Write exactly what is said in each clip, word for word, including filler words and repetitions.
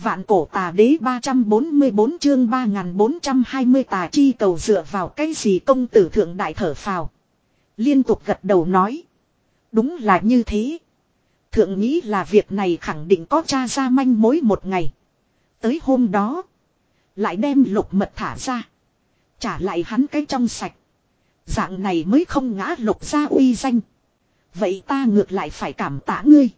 Vạn cổ tà đế ba trăm bốn mươi bốn chương ba nghìn bốn trăm hai mươi tà chi cầu dựa vào cái gì công tử thượng đại thở phào. Liên tục gật đầu nói. Đúng là như thế. Thượng nghĩ là việc này khẳng định có tra ra manh mối một ngày. Tới hôm đó. Lại đem lục mật thả ra. Trả lại hắn cái trong sạch. Dạng này mới không ngã lục ra uy danh. Vậy ta ngược lại phải cảm tạ ngươi.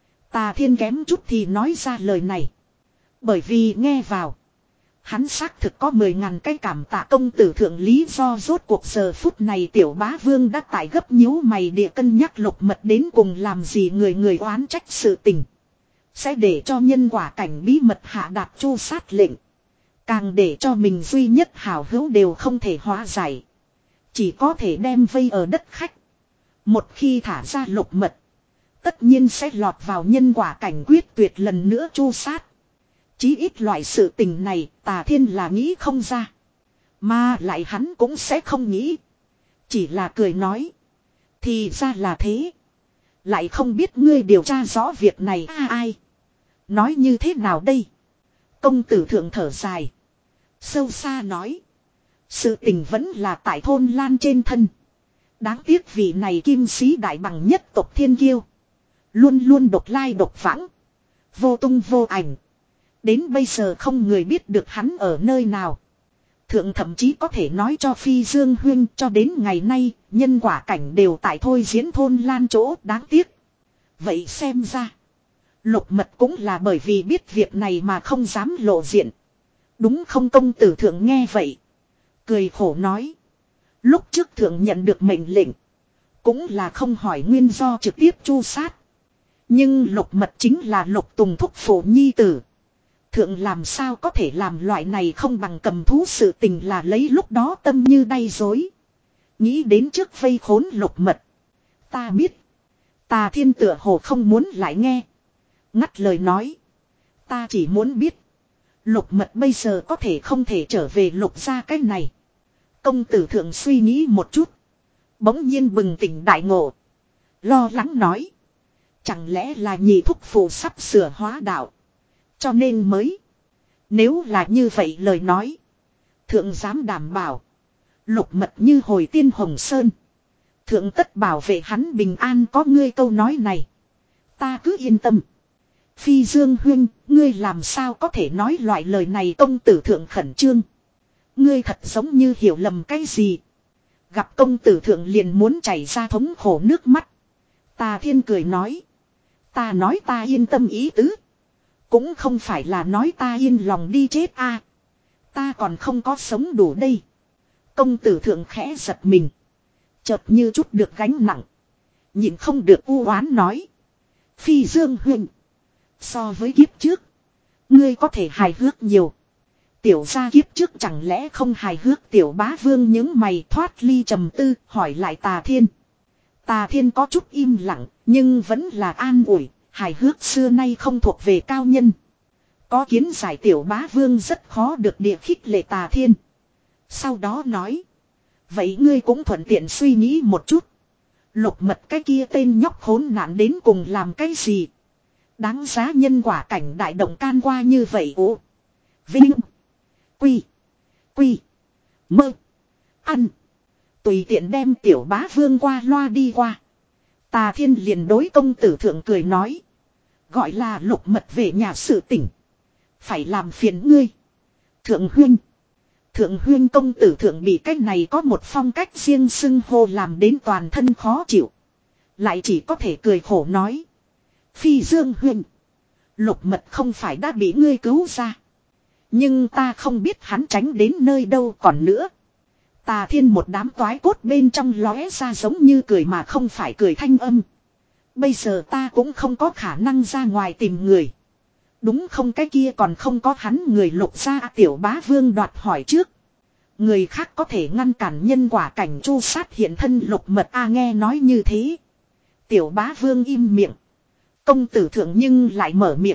Tà Thiên kém chút thì nói ra lời này. Bởi vì nghe vào. Hắn xác thực có mười ngàn cái cảm tạ công tử thượng lý do rốt cuộc giờ phút này tiểu bá vương đã tại gấp nhíu mày địa cân nhắc lục mật đến cùng làm gì người người oán trách sự tình. Sẽ để cho nhân quả cảnh bí mật hạ đạt chu sát lệnh. Càng để cho mình duy nhất hảo hữu đều không thể hóa giải. Chỉ có thể đem vây ở đất khách. Một khi thả ra lục mật. Tất nhiên sẽ lọt vào nhân quả cảnh quyết tuyệt lần nữa chu sát. Chí ít loại sự tình này Tà Thiên là nghĩ không ra. Mà lại hắn cũng sẽ không nghĩ. Chỉ là cười nói. Thì ra là thế. Lại không biết ngươi điều tra rõ việc này à, ai. Nói như thế nào đây. Công tử thượng thở dài. Sâu xa nói. Sự tình vẫn là tại thôn Lan trên thân. Đáng tiếc vị này kim sĩ đại bằng nhất tộc thiên kiêu. Luôn luôn độc lai độc vãng. Vô tung vô ảnh. Đến bây giờ không người biết được hắn ở nơi nào. Thượng thậm chí có thể nói cho Phi Dương Huyên cho đến ngày nay, nhân quả cảnh đều tại thôi diễn thôn Lan chỗ đáng tiếc. Vậy xem ra, lục mật cũng là bởi vì biết việc này mà không dám lộ diện. Đúng không công tử thượng nghe vậy. Cười khổ nói. Lúc trước thượng nhận được mệnh lệnh, cũng là không hỏi nguyên do trực tiếp chu sát. Nhưng lục mật chính là lục tùng thúc phụ nhi tử. Thượng làm sao có thể làm loại này không bằng cầm thú sự tình là lấy lúc đó tâm như đay dối. Nghĩ đến trước vây khốn lục mật. Ta biết. Tà Thiên tựa hồ không muốn lại nghe. Ngắt lời nói. Ta chỉ muốn biết. Lục mật bây giờ có thể không thể trở về lục ra cái này. Công tử thượng suy nghĩ một chút. Bỗng nhiên bừng tỉnh đại ngộ. Lo lắng nói. Chẳng lẽ là nhị thúc phụ sắp sửa hóa đạo. Cho nên mới. Nếu là như vậy lời nói. Thượng dám đảm bảo. Lục mật như hồi tiên hồng sơn. Thượng tất bảo vệ hắn bình an có ngươi câu nói này. Ta cứ yên tâm. Phi Dương Huyên, ngươi làm sao có thể nói loại lời này công tử thượng khẩn trương. Ngươi thật giống như hiểu lầm cái gì. Gặp công tử thượng liền muốn chảy ra thống khổ nước mắt. Tà Thiên cười nói. Ta nói ta yên tâm ý tứ. Cũng không phải là nói ta yên lòng đi chết a. Ta còn không có sống đủ đây. Công tử thượng khẽ giật mình. Chợt như chút được gánh nặng. Nhìn không được u oán nói. Phi Dương Huynh. So với kiếp trước. Ngươi có thể hài hước nhiều. Tiểu gia kiếp trước chẳng lẽ không hài hước tiểu bá vương những mày thoát ly trầm tư hỏi lại Tà Thiên. Tà Thiên có chút im lặng nhưng vẫn là an ủi. Hài hước xưa nay không thuộc về cao nhân. Có kiến giải tiểu bá vương rất khó được địa khích lệ Tà Thiên. Sau đó nói. Vậy ngươi cũng thuận tiện suy nghĩ một chút. Lục mật cái kia tên nhóc khốn nạn đến cùng làm cái gì. Đáng giá nhân quả cảnh đại động can qua như vậy ố. Vinh. Quy. Quy. Mơ. Ăn. Tùy tiện đem tiểu bá vương qua loa đi qua. Tà Thiên liền đối công tử thượng cười nói. Gọi là lục mật về nhà sự tỉnh. Phải làm phiền ngươi. Thượng huynh. Thượng huynh công tử thượng bị cách này có một phong cách riêng xưng hô làm đến toàn thân khó chịu. Lại chỉ có thể cười khổ nói. Phi Dương huynh. Lục mật không phải đã bị ngươi cứu ra. Nhưng ta không biết hắn tránh đến nơi đâu còn nữa. Tà Thiên một đám toái cốt bên trong lóe ra giống như cười mà không phải cười thanh âm. Bây giờ ta cũng không có khả năng ra ngoài tìm người. Đúng không cái kia còn không có hắn người lục ra tiểu bá vương đoạt hỏi trước. Người khác có thể ngăn cản nhân quả cảnh chu sát hiện thân lục mật a nghe nói như thế. Tiểu bá vương im miệng. Công tử thượng nhưng lại mở miệng.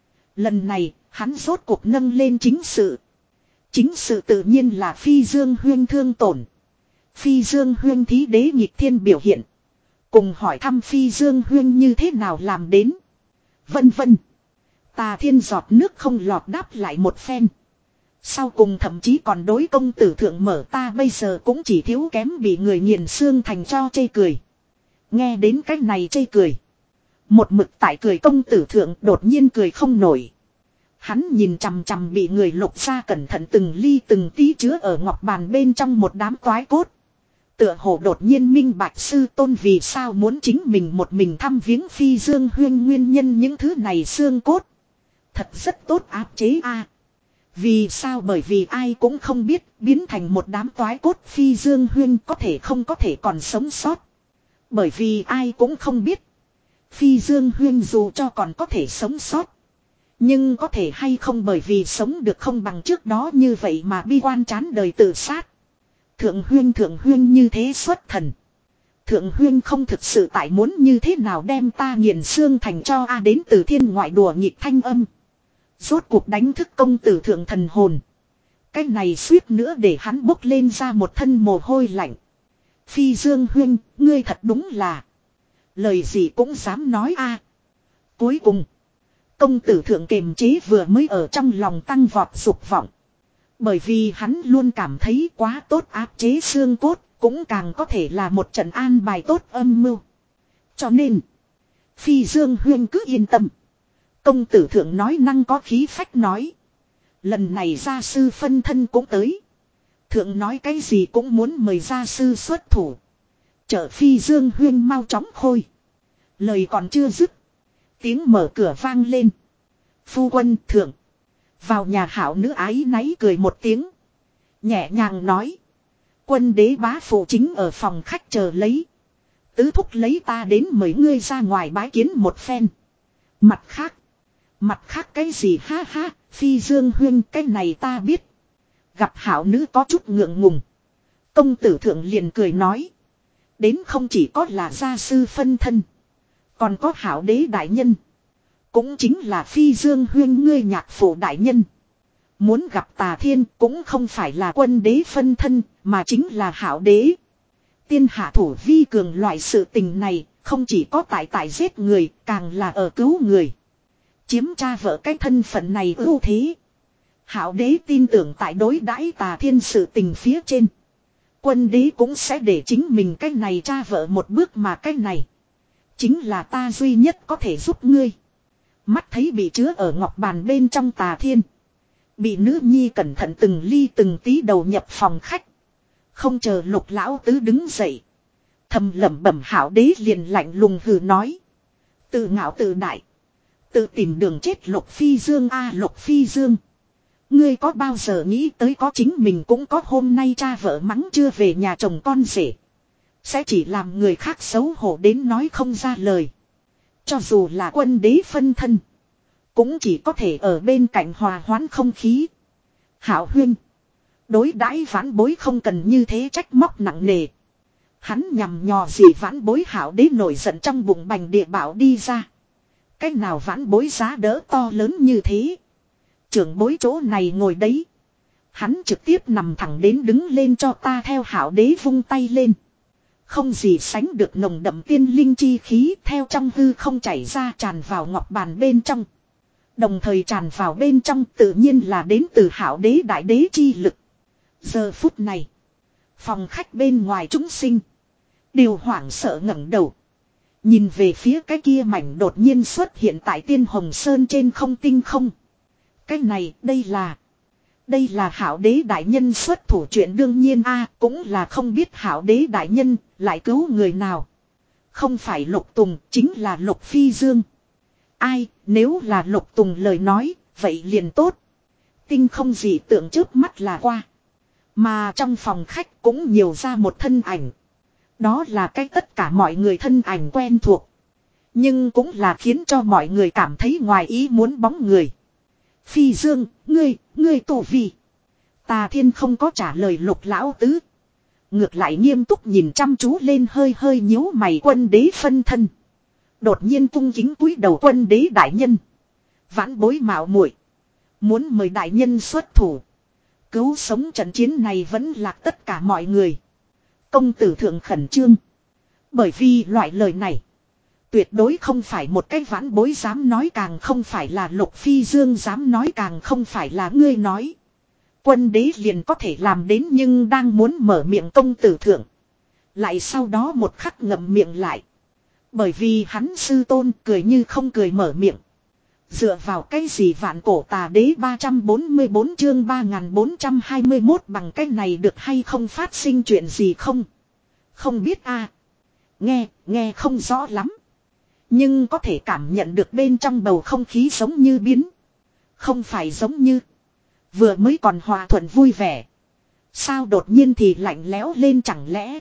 Lần này hắn rốt cuộc nâng lên chính sự. Chính sự tự nhiên là Phi Dương Huyên thương tổn. Phi Dương Huyên thí đế nghịch thiên biểu hiện. Cùng hỏi thăm Phi Dương Huyên như thế nào làm đến. Vân vân. Tà Thiên giọt nước không lọt đáp lại một phen. Sau cùng thậm chí còn đối công tử thượng mở ta bây giờ cũng chỉ thiếu kém bị người nghiền xương thành cho chê cười. Nghe đến cách này chê cười. Một mực tại cười công tử thượng đột nhiên cười không nổi. Hắn nhìn chằm chằm bị người lục ra cẩn thận từng ly từng tí chứa ở ngọc bàn bên trong một đám toái cốt. Tựa hồ đột nhiên minh bạch sư tôn vì sao muốn chính mình một mình thăm viếng Phi Dương Huyên nguyên nhân những thứ này xương cốt. Thật rất tốt áp chế a. Vì sao bởi vì ai cũng không biết biến thành một đám toái cốt Phi Dương Huyên có thể không có thể còn sống sót. Bởi vì ai cũng không biết. Phi Dương Huyên dù cho còn có thể sống sót. Nhưng có thể hay không bởi vì sống được không bằng trước đó như vậy mà bi quan chán đời tự sát. Thượng Huyên Thượng Huyên như thế xuất thần. Thượng Huyên không thực sự tại muốn như thế nào đem ta nghiền xương thành cho a đến từ thiên ngoại đùa nhịp thanh âm. Rốt cuộc đánh thức công tử thượng thần hồn. Cái này suýt nữa để hắn bốc lên ra một thân mồ hôi lạnh. Phi Dương Huyên, ngươi thật đúng là. Lời gì cũng dám nói a. Cuối cùng, công tử thượng kiềm chế vừa mới ở trong lòng tăng vọt dục vọng. Bởi vì hắn luôn cảm thấy quá tốt áp chế xương cốt, cũng càng có thể là một trận an bài tốt âm mưu. Cho nên, Phi Dương Huyên cứ yên tâm. Công tử thượng nói năng có khí phách nói. Lần này gia sư phân thân cũng tới. Thượng nói cái gì cũng muốn mời gia sư xuất thủ. Chở Phi Dương Huyên mau chóng khôi. Lời còn chưa dứt. Tiếng mở cửa vang lên. Phu quân thượng. Vào nhà hảo nữ ái náy cười một tiếng. Nhẹ nhàng nói. Quân đế bá phụ chính ở phòng khách chờ lấy. Tứ thúc lấy ta đến mời ngươi ra ngoài bái kiến một phen. Mặt khác. Mặt khác cái gì ha ha. Phi Dương Huyên cái này ta biết. Gặp hảo nữ có chút ngượng ngùng. Công tử thượng liền cười nói. Đến không chỉ có là gia sư phân thân. Còn có hảo đế đại nhân. Cũng chính là Phi Dương Huyên ngươi nhạc phụ đại nhân. Muốn gặp Tà Thiên cũng không phải là quân đế phân thân, mà chính là hảo đế. Tiên hạ thủ vi cường loại sự tình này, không chỉ có tại tại giết người, càng là ở cứu người. Chiếm cha vợ cái thân phận này ưu thế. Hảo đế tin tưởng tại đối đãi Tà Thiên sự tình phía trên. Quân đế cũng sẽ để chính mình cái này cha vợ một bước mà cái này. Chính là ta duy nhất có thể giúp ngươi. Mắt thấy bị chứa ở ngọc bàn bên trong Tà Thiên. Bị nữ nhi cẩn thận từng ly từng tí đầu nhập phòng khách. Không chờ Lục lão tứ đứng dậy. Thầm lẩm bẩm hảo đế liền lạnh lùng hừ nói. Tự ngạo tự đại. Tự tìm đường chết Lục Phi Dương a Lục Phi Dương. Ngươi có bao giờ nghĩ tới có chính mình cũng có hôm nay cha vợ mắng chưa về nhà chồng con rể. Sẽ chỉ làm người khác xấu hổ đến nói không ra lời. Cho dù là quân đế phân thân. Cũng chỉ có thể ở bên cạnh hòa hoãn không khí. Hảo Huyên. Đối đãi vãn bối không cần như thế trách móc nặng nề. Hắn nhằm nhò gì vãn bối hảo đế nổi giận trong bụng bành địa bảo đi ra. Cách nào vãn bối giá đỡ to lớn như thế. Trưởng bối chỗ này ngồi đấy. Hắn trực tiếp nằm thẳng đến đứng lên cho ta theo hảo đế vung tay lên. Không gì sánh được nồng đậm tiên linh chi khí theo trong hư không chảy ra tràn vào ngọc bàn bên trong. Đồng thời tràn vào bên trong tự nhiên là đến từ hảo đế đại đế chi lực. Giờ phút này. Phòng khách bên ngoài chúng sinh. Đều hoảng sợ ngẩng đầu. Nhìn về phía cái kia mảnh đột nhiên xuất hiện tại Tiên Hồng Sơn trên không tinh không. Cái này đây là. Đây là hảo đế đại nhân xuất thủ chuyện đương nhiên a cũng là không biết hảo đế đại nhân lại cứu người nào. Không phải Lục Tùng chính là Lục Phi Dương. Ai nếu là Lục Tùng lời nói vậy liền tốt. Tinh không gì tượng trước mắt là qua. Mà trong phòng khách cũng nhiều ra một thân ảnh. Đó là cái tất cả mọi người thân ảnh quen thuộc. Nhưng cũng là khiến cho mọi người cảm thấy ngoài ý muốn bóng người. Phi Dương, ngươi, ngươi tổ vì. Tà Thiên không có trả lời Lục lão tứ. Ngược lại nghiêm túc nhìn chăm chú lên hơi hơi nhíu mày quân đế phân thân. Đột nhiên cung kính cúi đầu quân đế đại nhân. Vãn bối mạo muội muốn mời đại nhân xuất thủ. Cứu sống trận chiến này vẫn lạc tất cả mọi người. Công tử thượng khẩn trương. Bởi vì loại lời này. Tuyệt đối không phải một cái vãn bối dám nói, càng không phải là Lục Phi Dương dám nói, càng không phải là ngươi nói. Quân đế liền có thể làm đến, nhưng đang muốn mở miệng công tử thượng. Lại sau đó một khắc ngậm miệng lại. Bởi vì hắn sư tôn cười như không cười mở miệng. Dựa vào cái gì vạn cổ tà đế ba trăm bốn mươi bốn chương ba nghìn bốn trăm hai mươi mốt bằng cái này được hay không, phát sinh chuyện gì không? Không biết a. Nghe, nghe không rõ lắm. Nhưng có thể cảm nhận được bên trong bầu không khí giống như biến. Không phải giống như. Vừa mới còn hòa thuận vui vẻ. Sao đột nhiên thì lạnh lẽo lên, chẳng lẽ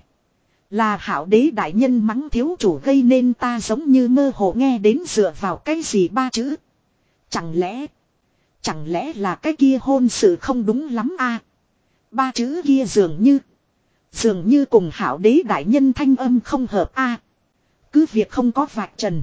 là Hạo đế đại nhân mắng thiếu chủ gây nên, ta giống như mơ hồ nghe đến dựa vào cái gì ba chữ. Chẳng lẽ. Chẳng lẽ là cái kia hôn sự không đúng lắm a? Ba chữ kia dường như. Dường như cùng Hạo đế đại nhân thanh âm không hợp a. Cứ việc không có vạch trần.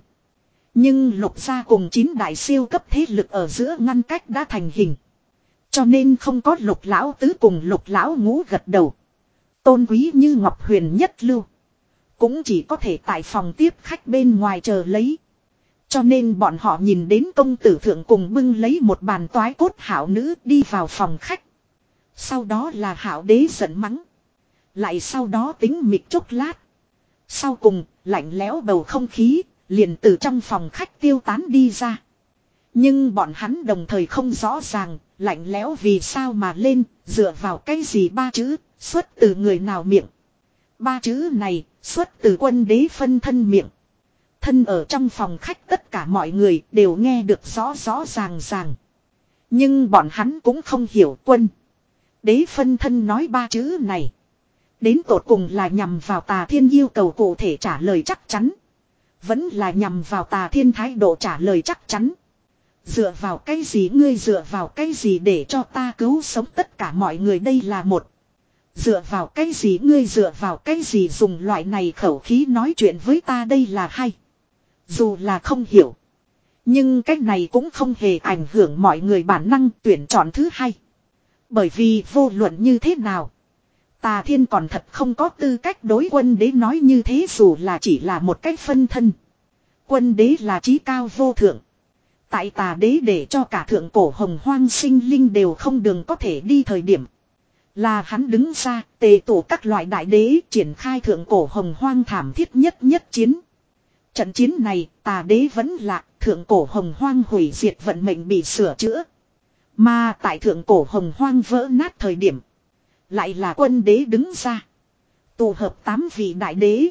Nhưng Lục gia cùng chín đại siêu cấp thế lực ở giữa ngăn cách đã thành hình. Cho nên không có Lục lão tứ cùng Lục lão ngũ gật đầu. Tôn quý như ngọc huyền nhất lưu. Cũng chỉ có thể tại phòng tiếp khách bên ngoài chờ lấy. Cho nên bọn họ nhìn đến công tử thượng cùng bưng lấy một bàn toái cốt hảo nữ đi vào phòng khách. Sau đó là Hạo đế giận mắng. Lại sau đó tính mịt chốc lát. Sau cùng, lạnh lẽo bầu không khí, liền từ trong phòng khách tiêu tán đi ra. Nhưng bọn hắn đồng thời không rõ ràng, lạnh lẽo vì sao mà lên, dựa vào cái gì ba chữ, xuất từ người nào miệng. Ba chữ này, xuất từ quân đế phân thân miệng. Thân ở trong phòng khách tất cả mọi người đều nghe được rõ rõ ràng ràng. Nhưng bọn hắn cũng không hiểu quân đế phân thân nói ba chữ này. Đến tột cùng là nhằm vào Tà Thiên yêu cầu cụ thể trả lời chắc chắn. Vẫn là nhằm vào Tà Thiên thái độ trả lời chắc chắn. Dựa vào cái gì, ngươi dựa vào cái gì để cho ta cứu sống tất cả mọi người, đây là một. Dựa vào cái gì, ngươi dựa vào cái gì dùng loại này khẩu khí nói chuyện với ta, đây là hay. Dù là không hiểu. Nhưng cái này cũng không hề ảnh hưởng mọi người bản năng tuyển chọn thứ hai. Bởi vì vô luận như thế nào, Tà Thiên còn thật không có tư cách đối quân đế nói như thế, dù là chỉ là một cách phân thân. Quân đế là chí cao vô thượng. Tại Tà đế để cho cả thượng cổ hồng hoang sinh linh đều không đường có thể đi thời điểm, là hắn đứng ra tề tụ các loại đại đế triển khai thượng cổ hồng hoang thảm thiết nhất nhất chiến. Trận chiến này Tà đế vẫn lạc, thượng cổ hồng hoang hủy diệt, vận mệnh bị sửa chữa. Mà tại thượng cổ hồng hoang vỡ nát thời điểm, lại là quân đế đứng ra. Tụ hợp tám vị đại đế.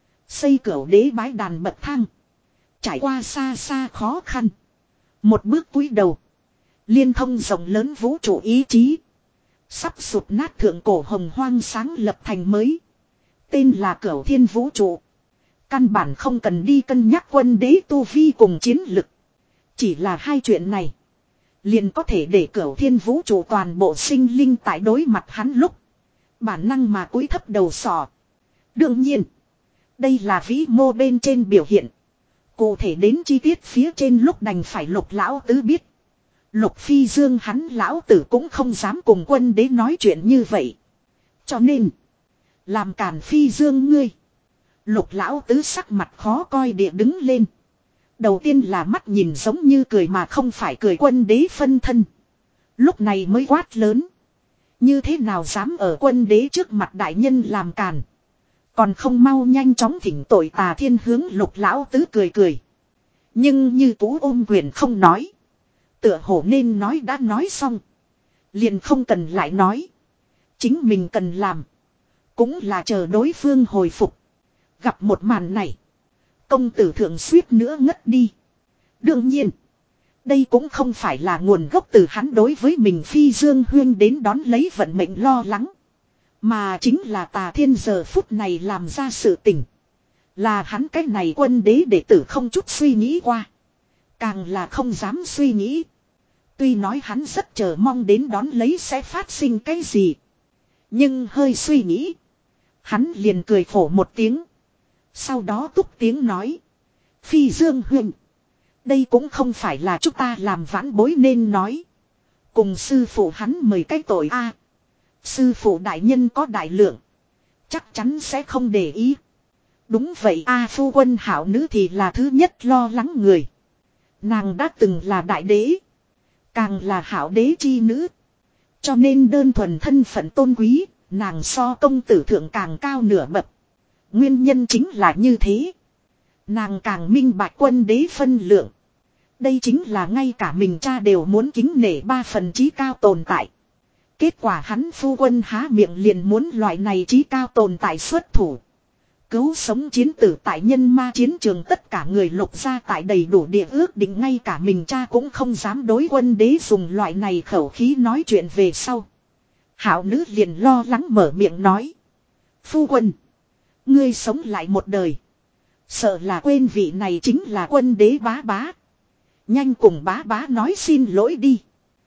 Xây cửu đế bái đàn bậc thang. Trải qua xa xa khó khăn. Một bước cúi đầu. Liên thông rộng lớn vũ trụ ý chí. Sắp sụp nát thượng cổ hồng hoang sáng lập thành mới. Tên là cửu thiên vũ trụ. Căn bản không cần đi cân nhắc quân đế tu vi cùng chiến lực. Chỉ là hai chuyện này. Liền có thể để cửu thiên vũ trụ toàn bộ sinh linh tại đối mặt hắn lúc bản năng mà cúi thấp đầu sò. Đương nhiên, đây là vĩ mô bên trên biểu hiện. Cụ thể đến chi tiết phía trên lúc đành phải Lục lão tứ biết. Lục Phi Dương hắn lão tử cũng không dám cùng quân đế nói chuyện như vậy. Cho nên, làm càn Phi Dương ngươi. Lục lão tứ sắc mặt khó coi địa đứng lên. Đầu tiên là mắt nhìn giống như cười mà không phải cười quân đế phân thân. Lúc này mới quát lớn. Như thế nào dám ở quân đế trước mặt đại nhân làm càn. Còn không mau nhanh chóng thỉnh tội. Tà Thiên hướng Lục lão tứ cười cười. Nhưng như Tú ôm quyền không nói. Tựa hồ nên nói đã nói xong. Liền không cần lại nói. Chính mình cần làm. Cũng là chờ đối phương hồi phục. Gặp một màn này, công tử thượng suýt nữa ngất đi. Đương nhiên, đây cũng không phải là nguồn gốc từ hắn đối với mình Phi Dương Huyên đến đón lấy vận mệnh lo lắng. Mà chính là Tà Thiên giờ phút này làm ra sự tình. Là hắn cái này quân đế đệ tử không chút suy nghĩ qua. Càng là không dám suy nghĩ. Tuy nói hắn rất chờ mong đến đón lấy sẽ phát sinh cái gì. Nhưng hơi suy nghĩ, hắn liền cười khổ một tiếng. Sau đó túc tiếng nói. Phi Dương Huynh, đây cũng không phải là chúng ta làm vãn bối nên nói. Cùng sư phụ hắn mời cái tội a. Sư phụ đại nhân có đại lượng, chắc chắn sẽ không để ý. Đúng vậy a, phu quân hảo nữ thì là thứ nhất lo lắng người. Nàng đã từng là đại đế. Càng là hảo đế chi nữ. Cho nên đơn thuần thân phận tôn quý, nàng so công tử thượng càng cao nửa bậc. Nguyên nhân chính là như thế. Nàng càng minh bạch quân đế phân lượng. Đây chính là ngay cả mình cha đều muốn kính nể ba phần chí cao tồn tại. Kết quả hắn phu quân há miệng liền muốn loại này chí cao tồn tại xuất thủ. Cứu sống chiến tử tại nhân ma chiến trường, tất cả người lục gia tại đầy đủ địa ước định, ngay cả mình cha cũng không dám đối quân đế dùng loại này khẩu khí nói chuyện về sau. Hảo nữ liền lo lắng mở miệng nói. Phu quân, ngươi sống lại một đời. Sợ là quên vị này chính là quân đế bá bá. Nhanh cùng bá bá nói xin lỗi đi.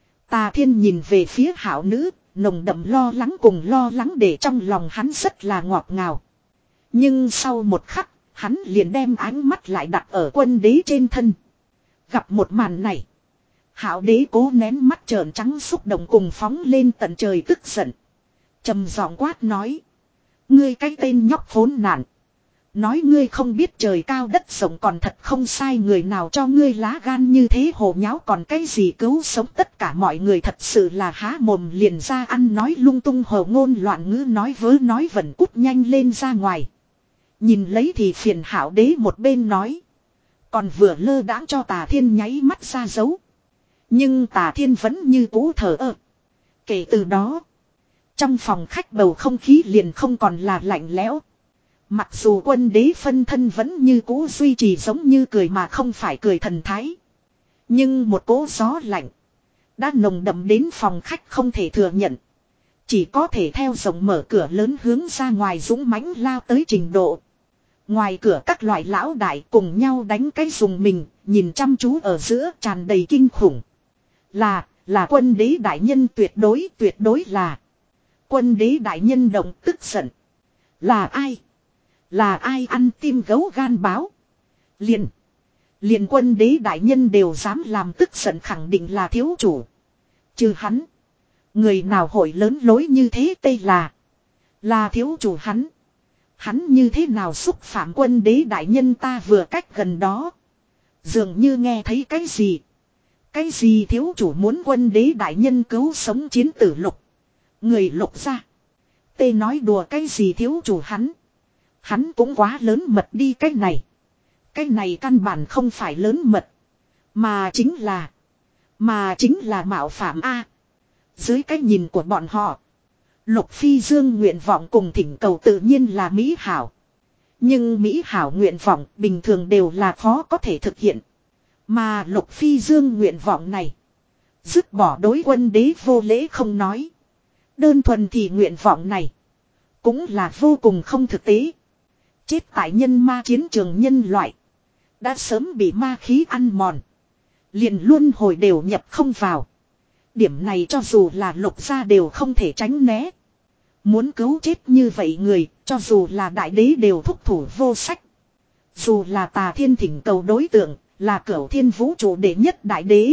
Tà Thiên nhìn về phía hảo nữ, nồng đậm lo lắng cùng lo lắng để trong lòng hắn rất là ngọt ngào. Nhưng sau một khắc, hắn liền đem ánh mắt lại đặt ở quân đế trên thân. Gặp một màn này, hảo đế cố nén mắt trợn trắng xúc động cùng phóng lên tận trời tức giận. Trầm giọng quát nói. Ngươi cái tên nhóc khốn nạn. Nói ngươi không biết trời cao đất rộng còn thật không sai, người nào cho ngươi lá gan như thế hồ nháo còn cái gì cứu sống tất cả mọi người, thật sự là há mồm liền ra ăn nói lung tung hồ ngôn loạn ngữ, nói vớ nói vẩn, cút nhanh lên ra ngoài. Nhìn lấy thì phiền hảo đế một bên nói. Còn vừa lơ đãng cho Tà Thiên nháy mắt ra dấu. Nhưng Tà Thiên vẫn như cũ thờ ơ. Kể từ đó, trong phòng khách bầu không khí liền không còn là lạnh lẽo. Mặc dù quân đế phân thân vẫn như cũ duy trì giống như cười mà không phải cười thần thái. Nhưng một cỗ gió lạnh đã nồng đậm đến phòng khách không thể thừa nhận. Chỉ có thể theo rộng mở cửa lớn hướng ra ngoài dũng mãnh lao tới trình độ. Ngoài cửa các loại lão đại cùng nhau đánh cái dùng mình, nhìn chăm chú ở giữa tràn đầy kinh khủng. Là, là quân đế đại nhân, tuyệt đối, tuyệt đối là. Quân đế đại nhân động tức giận. Là ai? Là ai ăn tim gấu gan báo? Liền. Liền quân đế đại nhân đều dám làm tức giận, khẳng định là thiếu chủ. Trừ hắn. Người nào hội lớn lối như thế, tây là. Là thiếu chủ hắn. Hắn như thế nào xúc phạm quân đế đại nhân, ta vừa cách gần đó. Dường như nghe thấy cái gì. Cái gì thiếu chủ muốn quân đế đại nhân cứu sống chiến tử lục. Người lục ra. Tê nói đùa cái gì thiếu chủ hắn. Hắn cũng quá lớn mật đi cái này. Cái này căn bản không phải lớn mật. Mà chính là. Mà chính là mạo phạm A. Dưới cái nhìn của bọn họ. Lục Phi Dương nguyện vọng cùng thỉnh cầu tự nhiên là mỹ hảo. Nhưng mỹ hảo nguyện vọng bình thường đều là khó có thể thực hiện. Mà Lục Phi Dương nguyện vọng này. Dứt bỏ đối quân đế vô lễ không nói. Đơn thuần thì nguyện vọng này. Cũng là vô cùng không thực tế. Chết tại nhân ma chiến trường nhân loại. Đã sớm bị ma khí ăn mòn. Liền luân hồi đều nhập không vào. Điểm này cho dù là Lục gia đều không thể tránh né. Muốn cứu chết như vậy người, cho dù là đại đế đều thúc thủ vô sách. Dù là Tà Thiên thỉnh cầu đối tượng, là Cửu Thiên vũ trụ đệ nhất đại đế.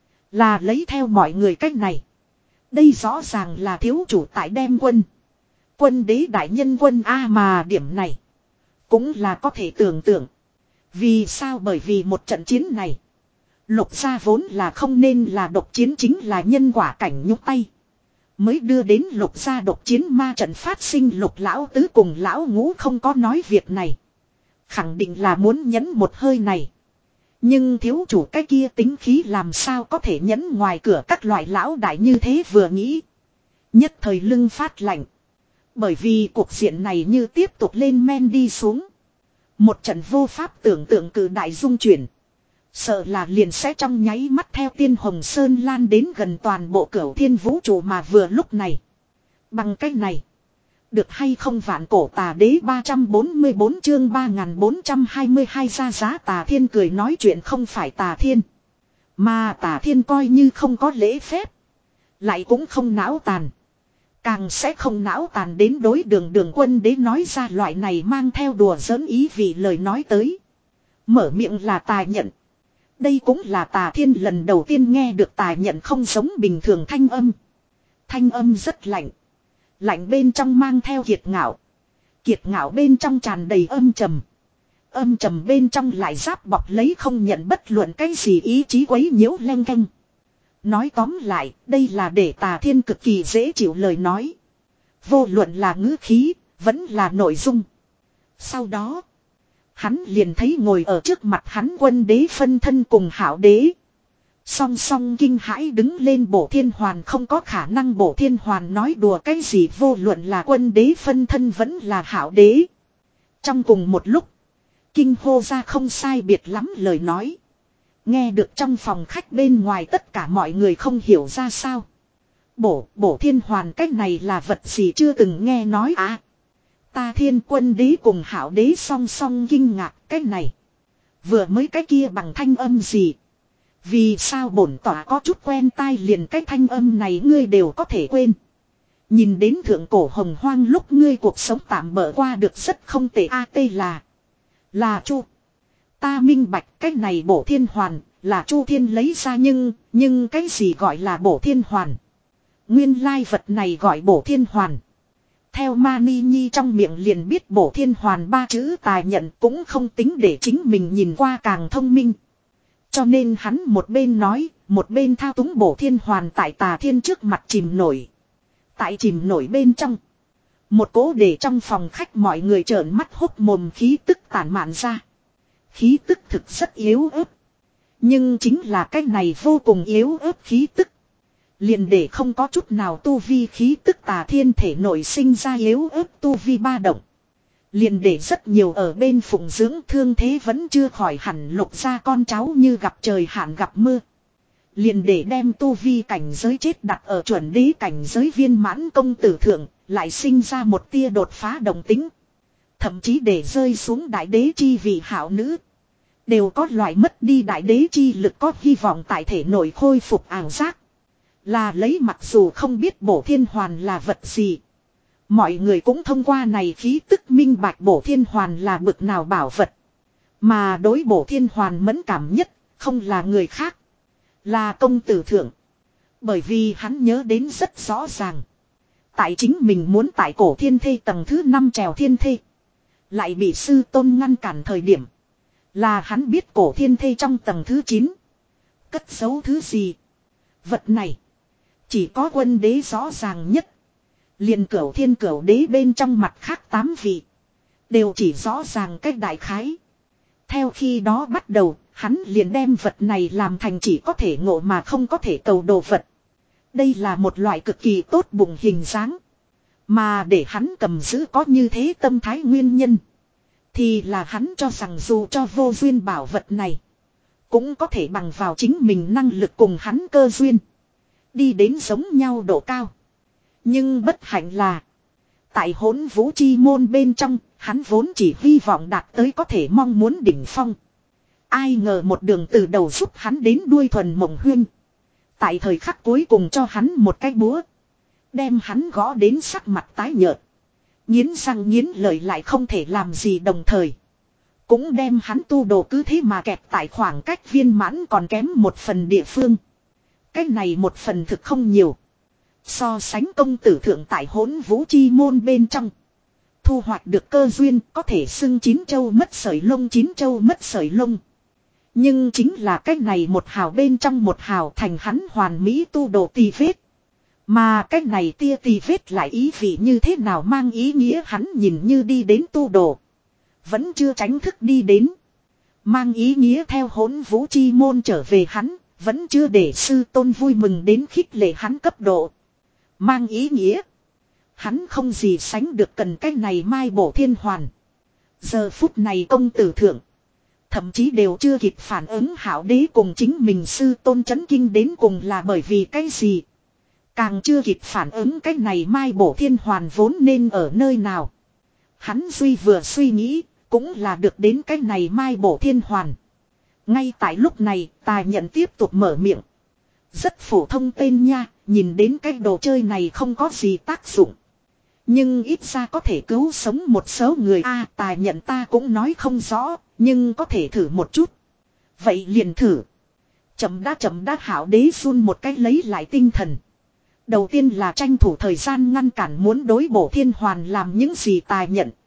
Là lấy theo mọi người cách này. Đây rõ ràng là thiếu chủ tại đem quân. Quân đế đại nhân quân A, mà điểm này cũng là có thể tưởng tượng. Vì sao? Bởi vì một trận chiến này, Lục gia vốn là không nên là độc chiến, chính là nhân quả cảnh nhúc tay. Mới đưa đến Lục gia độc chiến ma trận phát sinh. Lục lão tứ cùng lão ngũ không có nói việc này. Khẳng định là muốn nhấn một hơi này. Nhưng thiếu chủ cái kia tính khí làm sao có thể nhấn ngoài cửa các loại lão đại như thế, vừa nghĩ. Nhất thời lưng phát lạnh. Bởi vì cuộc diện này như tiếp tục lên men đi xuống. Một trận vô pháp tưởng tượng cử đại dung chuyển. Sợ là liền sẽ trong nháy mắt theo Tiên Hồng Sơn lan đến gần toàn bộ Cửu Thiên vũ trụ. Mà vừa lúc này, bằng cách này, được hay không vạn cổ tà đế ba trăm bốn mươi bốn chương ba nghìn bốn trăm hai mươi hai ra giá. Tà Thiên cười nói chuyện không phải Tà Thiên. Mà Tà Thiên coi như không có lễ phép. Lại cũng không não tàn. Càng sẽ không não tàn đến đối đường đường quân đế nói ra loại này mang theo đùa giỡn ý vị lời nói tới. Mở miệng là Tà Nhận. Đây cũng là Tà Thiên lần đầu tiên nghe được Tà Nhận không giống bình thường thanh âm. Thanh âm rất lạnh. Lạnh bên trong mang theo kiệt ngạo. Kiệt ngạo bên trong tràn đầy âm trầm. Âm trầm bên trong lại giáp bọc lấy không nhận bất luận cái gì ý chí quấy nhiễu leng canh. Nói tóm lại, đây là để Tà Thiên cực kỳ dễ chịu lời nói. Vô luận là ngữ khí, vẫn là nội dung. Sau đó, hắn liền thấy ngồi ở trước mặt hắn Quân Đế phân thân cùng Hạo Đế. Song song kinh hãi đứng lên. Bổ Thiên Hoàn không có khả năng. Bổ Thiên Hoàn nói đùa cái gì, vô luận là Quân Đế phân thân vẫn là Hạo Đế. Trong cùng một lúc, kinh hô ra không sai biệt lắm lời nói. Nghe được trong phòng khách bên ngoài tất cả mọi người không hiểu ra sao. Bổ, bổ Thiên Hoàn cái này là vật gì chưa từng nghe nói à. Ta Thiên Quân Đế cùng Hạo Đế song song kinh ngạc cái này. Vừa mới cái kia bằng thanh âm gì. Vì sao bổn tỏa có chút quen tai, liền cái thanh âm này ngươi đều có thể quên. Nhìn đến thượng cổ hồng hoang lúc ngươi cuộc sống tạm bỡ qua được rất không tệ. A tê là. Là Chu. Ta minh bạch cái này Bổ Thiên Hoàn là Chu Thiên lấy ra, nhưng, nhưng cái gì gọi là Bổ Thiên Hoàn? Nguyên lai vật này gọi Bổ Thiên Hoàn. Theo Mani Nhi trong miệng liền biết Bổ Thiên Hoàn ba chữ tài nhận cũng không tính để chính mình nhìn qua càng thông minh. Cho nên hắn một bên nói, một bên thao túng Bổ Thiên Hoàn tại Tà Thiên trước mặt chìm nổi. Tại chìm nổi bên trong, một cỗ để trong phòng khách mọi người trợn mắt hốc mồm khí tức tản mạn ra. Khí tức thực rất yếu ớt. Nhưng chính là cái này vô cùng yếu ớt khí tức, liền để không có chút nào tu vi khí tức Tà Thiên thể nổi sinh ra yếu ớt tu vi ba động. Liền để rất nhiều ở bên phụng dưỡng thương thế vẫn chưa khỏi hẳn lục ra con cháu như gặp trời hạn gặp mưa. Liền để đem tu vi cảnh giới chết đặt ở chuẩn đế cảnh giới viên mãn công tử thượng, lại sinh ra một tia đột phá đồng tính. Thậm chí để rơi xuống đại đế chi vị hảo nữ, đều có loại mất đi đại đế chi lực có hy vọng tại thể nội khôi phục ảo giác. Là lấy mặc dù không biết Bổ Thiên Hoàn là vật gì, mọi người cũng thông qua này khí tức minh bạch Bổ Thiên Hoàn là bực nào bảo vật. Mà đối Bổ Thiên Hoàn mẫn cảm nhất, không là người khác, là công tử thượng. Bởi vì hắn nhớ đến rất rõ ràng. Tại chính mình muốn tại cổ thiên thê tầng thứ năm trèo thiên thê, lại bị sư tôn ngăn cản thời điểm, là hắn biết cổ thiên thê trong tầng thứ chín cất giấu thứ gì. Vật này chỉ có Quân Đế rõ ràng nhất. Liền Cửu Thiên Cửu Đế bên trong mặt khác tám vị đều chỉ rõ ràng cách đại khái. Theo khi đó bắt đầu, hắn liền đem vật này làm thành chỉ có thể ngộ mà không có thể cầu đồ vật. Đây là một loại cực kỳ tốt bụng hình dáng. Mà để hắn cầm giữ có như thế tâm thái nguyên nhân, thì là hắn cho rằng dù cho vô duyên bảo vật này, cũng có thể bằng vào chính mình năng lực cùng hắn cơ duyên, đi đến giống nhau độ cao. Nhưng bất hạnh là, tại Hỗn Vũ Chi môn bên trong, hắn vốn chỉ hy vọng đạt tới có thể mong muốn đỉnh phong. Ai ngờ một đường từ đầu giúp hắn đến đuôi thuần mộng huyên, tại thời khắc cuối cùng cho hắn một cái búa, đem hắn gõ đến sắc mặt tái nhợt, nghiến răng nghiến lợi lại không thể làm gì, đồng thời cũng đem hắn tu đồ cứ thế mà kẹp tại khoảng cách viên mãn còn kém một phần địa phương. Cái này một phần thực không nhiều. So sánh công tử thượng tại Hỗn Vũ Chi môn bên trong, thu hoạch được cơ duyên có thể xưng chín châu mất sợi lông, chín châu mất sợi lông. Nhưng chính là cái này một hào bên trong một hào thành hắn hoàn mỹ tu đồ tì vết. Mà cái này tia tì vết lại ý vị như thế nào, mang ý nghĩa hắn nhìn như đi đến tu đồ, vẫn chưa tránh thức đi đến. Mang ý nghĩa theo Hỗn Vũ Chi môn trở về hắn, vẫn chưa để sư tôn vui mừng đến khích lệ hắn cấp độ. Mang ý nghĩa, hắn không gì sánh được cần cái này mai Bổ Thiên Hoàn. Giờ phút này công tử thượng, thậm chí đều chưa kịp phản ứng Hạo Đế cùng chính mình sư tôn chấn kinh đến cùng là bởi vì cái gì. Càng chưa kịp phản ứng cái này mai Bổ Thiên Hoàn vốn nên ở nơi nào. Hắn duy vừa suy nghĩ, cũng là được đến cái này mai Bổ Thiên Hoàn. Ngay tại lúc này, Tài Nhận tiếp tục mở miệng. Rất phổ thông tên nha, nhìn đến cái đồ chơi này không có gì tác dụng, nhưng ít ra có thể cứu sống một số người. A Tài Nhận ta cũng nói không rõ, nhưng có thể thử một chút. Vậy liền thử. Chậm đã chậm đã Hạo Đế run một cách lấy lại tinh thần. Đầu tiên là tranh thủ thời gian ngăn cản muốn đối Bổ Thiên Hoàn làm những gì Tài Nhận.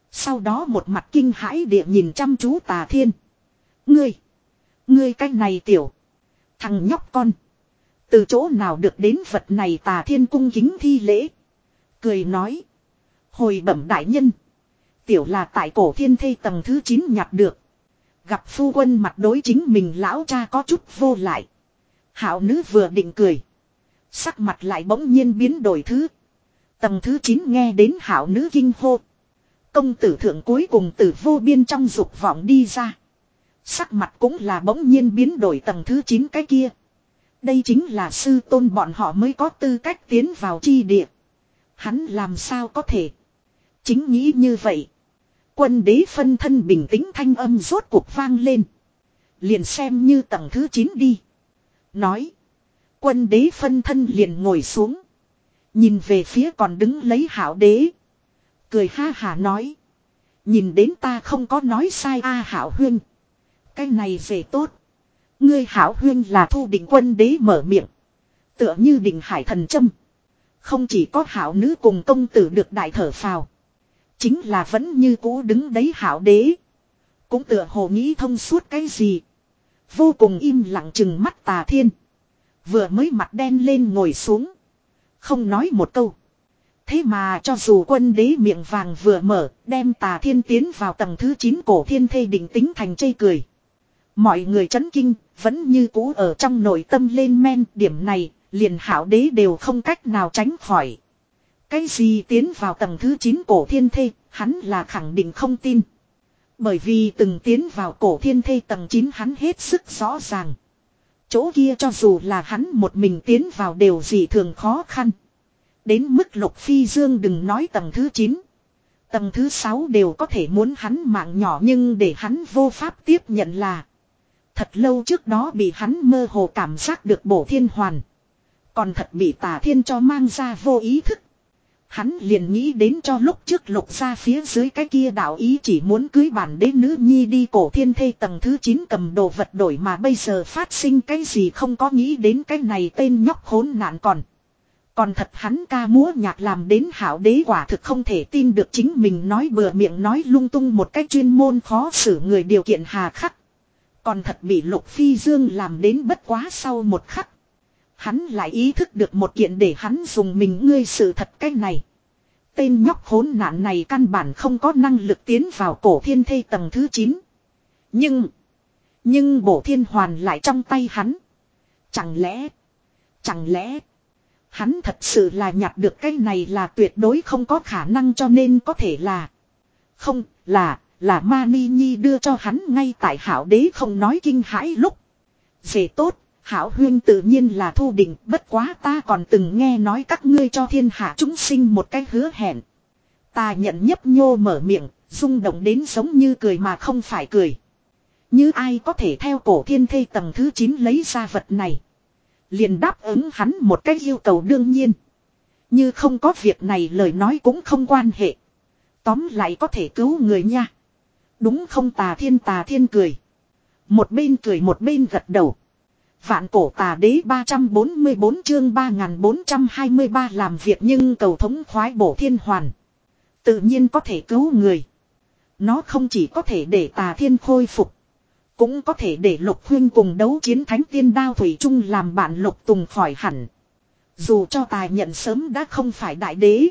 Sau đó một mặt kinh hãi địa nhìn chăm chú Tà Thiên. Ngươi. Ngươi cái này tiểu. Thằng nhóc con. Từ chỗ nào được đến vật này? Tà Thiên cung kính thi lễ. Cười nói. Hồi bẩm đại nhân. Tiểu là tại cổ thiên thê tầng thứ chín nhặt được. Gặp phu quân mặt đối chính mình lão cha có chút vô lại. Hảo nữ vừa định cười. Sắc mặt lại bỗng nhiên biến đổi thứ. Tầng thứ chín nghe đến hảo nữ kinh hô. Công tử thượng cuối cùng từ vô biên trong dục vọng đi ra. Sắc mặt cũng là bỗng nhiên biến đổi. Tầng thứ chín cái kia. Đây chính là sư tôn bọn họ mới có tư cách tiến vào chi địa. Hắn làm sao có thể. Chính nghĩ như vậy. Quân đế phân thân bình tĩnh thanh âm rốt cuộc vang lên. Liền xem như tầng thứ chín đi. Nói. Quân đế phân thân liền ngồi xuống. Nhìn về phía còn đứng lấy hảo đế. Cười ha hả nói. Nhìn đến ta không có nói sai a hảo huynh. Cái này về tốt. Ngươi hảo huynh là Thu Định. Quân đế mở miệng. Tựa như định hải thần châm. Không chỉ có hảo nữ cùng công tử được đại thở phào. Chính là vẫn như cũ đứng đấy hảo đế. Cũng tựa hồ nghĩ thông suốt cái gì. Vô cùng im lặng chừng mắt Tà Thiên. Vừa mới mặt đen lên ngồi xuống. Không nói một câu. Thế mà cho dù quân đế miệng vàng vừa mở. Đem Tà Thiên tiến vào tầng thứ chín cổ thiên thê định tính thành chây cười. Mọi người chấn kinh. Vẫn như cũ ở trong nội tâm lên men. Điểm này liền hảo đế đều không cách nào tránh khỏi. Cái gì tiến vào tầng thứ chín cổ thiên thê, hắn là khẳng định không tin. Bởi vì từng tiến vào cổ thiên thê tầng chín hắn hết sức rõ ràng. Chỗ kia cho dù là hắn một mình tiến vào đều dị thường khó khăn. Đến mức Lục Phi Dương đừng nói tầng thứ chín. Tầng thứ sáu đều có thể muốn hắn mạng nhỏ nhưng để hắn vô pháp tiếp nhận là. Thật lâu trước đó bị hắn mơ hồ cảm giác được bổ thiên hoàn. Còn thật bị Tà Thiên cho mang ra vô ý thức. Hắn liền nghĩ đến cho lúc trước Lục ra phía dưới cái kia đạo ý chỉ muốn cưới bản đế nữ nhi đi cổ thiên thê tầng thứ chín cầm đồ vật đổi mà bây giờ phát sinh cái gì không có nghĩ đến cái này tên nhóc khốn nạn còn. Còn thật hắn ca múa nhạc làm đến hảo đế quả thực không thể tin được chính mình nói bừa miệng nói lung tung một cách chuyên môn khó xử người điều kiện hà khắc. Còn thật bị Lục Phi Dương làm đến bất quá sau một khắc. Hắn lại ý thức được một kiện để hắn dùng mình ngươi sự thật cái này. Tên nhóc khốn nạn này căn bản không có năng lực tiến vào cổ thiên thê tầng thứ chín. Nhưng. Nhưng bổ thiên hoàn lại trong tay hắn. Chẳng lẽ. Chẳng lẽ. Hắn thật sự là nhặt được cái này là tuyệt đối không có khả năng cho nên có thể là. Không là. Là Mani Nhi đưa cho hắn ngay tại hảo đế không nói kinh hãi lúc. Về tốt. Hảo huyên tự nhiên là Thu Định, bất quá ta còn từng nghe nói các ngươi cho thiên hạ chúng sinh một cái hứa hẹn. Ta nhận nhấp nhô mở miệng, rung động đến giống như cười mà không phải cười. Như ai có thể theo cổ thiên thê tầng thứ chín lấy ra vật này. Liền đáp ứng hắn một cái yêu cầu đương nhiên. Như không có việc này lời nói cũng không quan hệ. Tóm lại có thể cứu người nha. Đúng không? Tà Thiên Tà Thiên cười. Một bên cười một bên gật đầu. Vạn cổ tà đế ba trăm bốn mươi bốn chương ba nghìn bốn trăm hai mươi ba làm việc nhưng cầu thống khoái bổ thiên hoàn. Tự nhiên có thể cứu người. Nó không chỉ có thể để Tà Thiên khôi phục. Cũng có thể để Lục huynh cùng đấu chiến thánh tiên đao thủy chung làm bạn Lục Tùng khỏi hẳn. Dù cho tài nhận sớm đã không phải đại đế.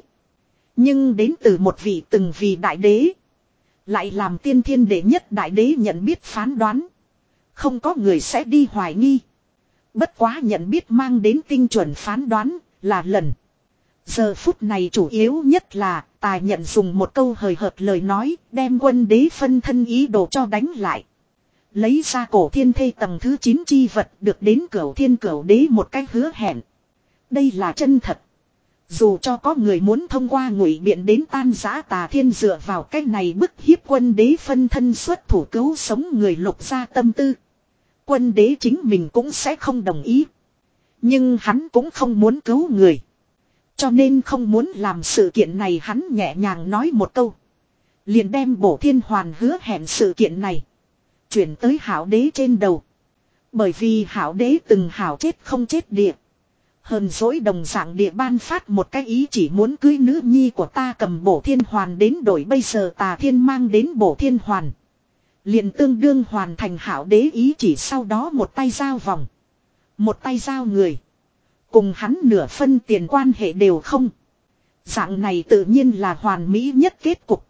Nhưng đến từ một vị từng vì đại đế. Lại làm tiên thiên đệ nhất đại đế nhận biết phán đoán. Không có người sẽ đi hoài nghi. Bất quá nhận biết mang đến tinh chuẩn phán đoán là lần. Giờ phút này chủ yếu nhất là tài nhận dùng một câu hời hợt lời nói đem quân đế phân thân ý đồ cho đánh lại. Lấy ra cổ thiên thê tầng thứ chín chi vật được đến cửu thiên cửu đế một cách hứa hẹn. Đây là chân thật. Dù cho có người muốn thông qua ngụy biện đến tan giã Tà Thiên dựa vào cách này bức hiếp quân đế phân thân xuất thủ cứu sống người Lục ra tâm tư. Quân đế chính mình cũng sẽ không đồng ý. Nhưng hắn cũng không muốn cứu người. Cho nên không muốn làm sự kiện này hắn nhẹ nhàng nói một câu. Liền đem bổ thiên hoàn hứa hẹn sự kiện này. Chuyển tới hảo đế trên đầu. Bởi vì hảo đế từng hảo chết không chết địa. Hờn dỗi đồng dạng địa ban phát một cái ý chỉ muốn cưới nữ nhi của ta cầm bổ thiên hoàn đến đổi, bây giờ Tà Thiên mang đến bổ thiên hoàn. Liền tương đương hoàn thành hảo đế ý chỉ, sau đó một tay giao vòng. Một tay giao người. Cùng hắn nửa phân tiền quan hệ đều không. Dạng này tự nhiên là hoàn mỹ nhất kết cục.